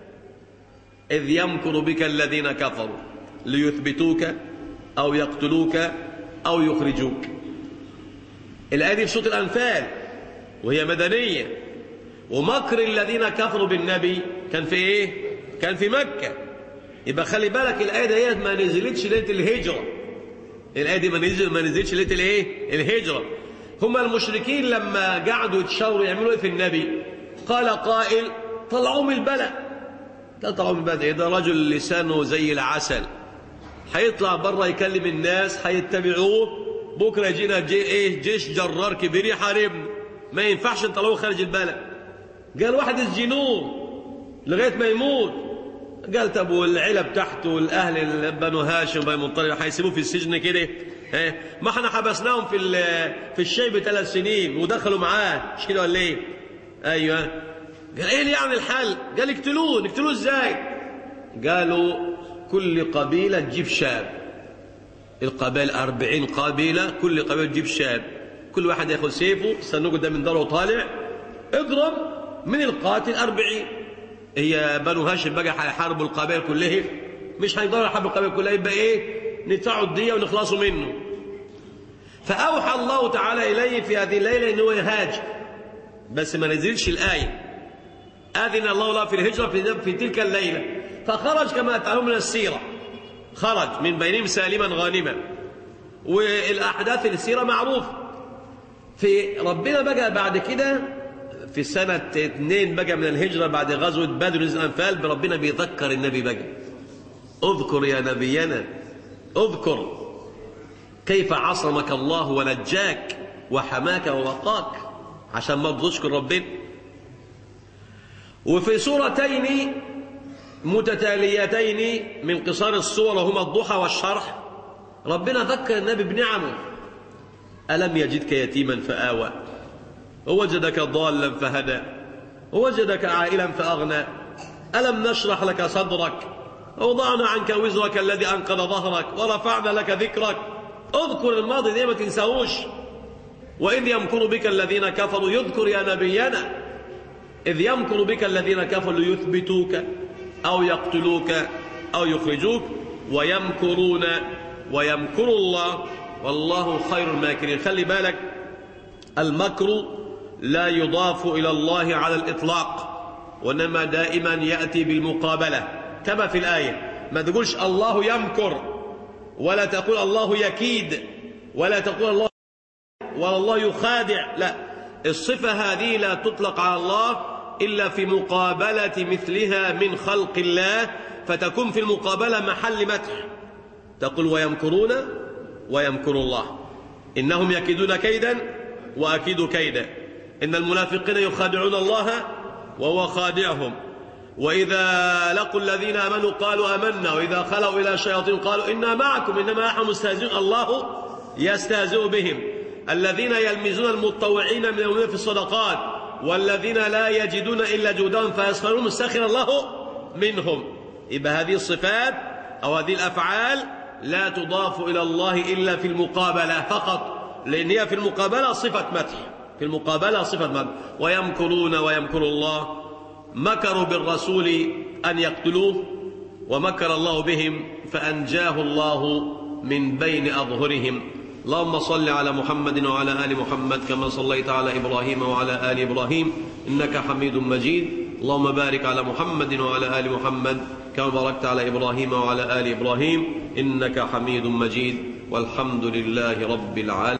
إذ يمكر بك الذين كفروا ليثبتوك أو يقتلوك أو يخرجوك. الآية دي في سورة الأنفال وهي مدنية. ومكر الذين كفروا بالنبي كان في إيه؟ كان في مكة. يبقى خلي بالك الآية دي ما نزلتش ليلة الهجرة، الآية دي ما نزل ما نزلتش ليلة الإيه؟ الهجرة. هم المشركين لما قعدوا يتشاوروا يعملوا إيه في النبي، قال قائل طلعوا من البلد. لا طلعوا من البلد إيه؟ ده رجل لسانه زي العسل، هيطلع بره يكلم الناس هيتبعوه، بكره يجينا جي ايه جيش جرار كبير يحاربنا، ما ينفعش نطلعوه خارج البلد. قال واحد يسجنوه لغايه ما يموت. قال طب والعيله بتاعته والاهل بنو هاشم بنو مطلب هيسيبوه في السجن كده؟ ها ما احنا حبسناهم في في الشيب ثلاث سنين ودخلوا معاه، مش كده ولا ايه؟ ايوه. قال ايه اللي يعني الحل؟ قال اقتلوه. نقتلوه ازاي؟ قالوا كل قبيلة تجيب شاب، القبائل أربعين قبيلة، كل قبيلة تجيب شاب، كل واحد ياخذ سيفه، استنوه قدام من داره وطالع، اضرب من القاتل أربعين. هي بنو هاشم بقى هيحاربوا القبائل كلها؟ مش هيقدروا يحاربوا القبائل كلها، يبقى ايه؟ ندفعوا الدية ونخلصوا منه. فأوحى الله تعالى إليه في هذه الليلة إنه يهاجر، بس ما نزلش الآية. أذن الله له في الهجرة في تلك الليلة، فخرج كما تعلمون من السيرة، خرج من بينهم سالما غانما، والأحداث السيرة معروفة. في ربنا بقى بعد كده في سنة اثنين بقى من الهجرة بعد غزوة بدر الأنفال، ربنا بيذكر النبي بقى، اذكر يا نبينا، اذكر كيف عصمك الله ونجاك وحماك ووقاك، عشان ما تشكر ربنا. وفي سورتين متتاليتين من قصار السور وهما الضحى والشرح، ربنا ذكر النبي بنعمه. ألم يجدك يتيما فآوى، ووجدك ضالا فهدى، ووجدك عائلا فأغنى، ألم نشرح لك صدرك، ووضعنا عنك وزرك الذي أنقض ظهرك، ورفعنا لك ذكرك. اذكر الماضي دي ما تنساهوش. وإذ يمكر بك الذين كفروا، يذكر يا نبينا إذ يمكر بك الذين كفروا ليثبتوك أو يقتلوك أو يخرجوك، ويمكرون ويمكر الله والله خير الماكرين. خلي بالك المكر لا يضاف إلى الله على الإطلاق، وإنما دائما يأتي بالمقابلة كما في الآية. ما تقولش الله يمكر، ولا تقول الله يكيد، ولا تقول الله ولا الله يخادع، لا، الصفة هذه لا تطلق على الله إلا في مقابلة مثلها من خلق الله، فتكون في المقابلة محل مدح. تقول ويمكرون ويمكر الله، إنهم يكيدون كيدا وأكيد كيدا، إن المنافقين يخادعون الله وهو خادعهم، وإذا لقوا الذين آمنوا قالوا آمنا، وإذا خلوا إلى الشياطين قالوا إنا معكم إنما نحن مستهزئون، الله يستهزئ بهم. الذين يلمزون المتطوعين من المؤمنين في الصدقات والذين لا يجدون إلا جهدهم فيسخرون سخر الله منهم. يبقى هذه الصفات أو هذه الأفعال لا تضاف إلى الله إلا في المقابلة فقط، لأن هي في المقابلة صفة مدح، في المقابلة صفة مدح. ويمكرون ويمكر الله، مكروا بالرسول أن يقتلوه، ومكر الله بهم فأنجاه الله من بين أظهرهم. اللهم صل على محمد وعلى آل محمد كما صليت على إبراهيم وعلى آل إبراهيم إنك حميد مجيد. اللهم بارك على محمد وعلى آل محمد كما باركت على إبراهيم وعلى آل إبراهيم إنك حميد مجيد. والحمد لله رب العالمين.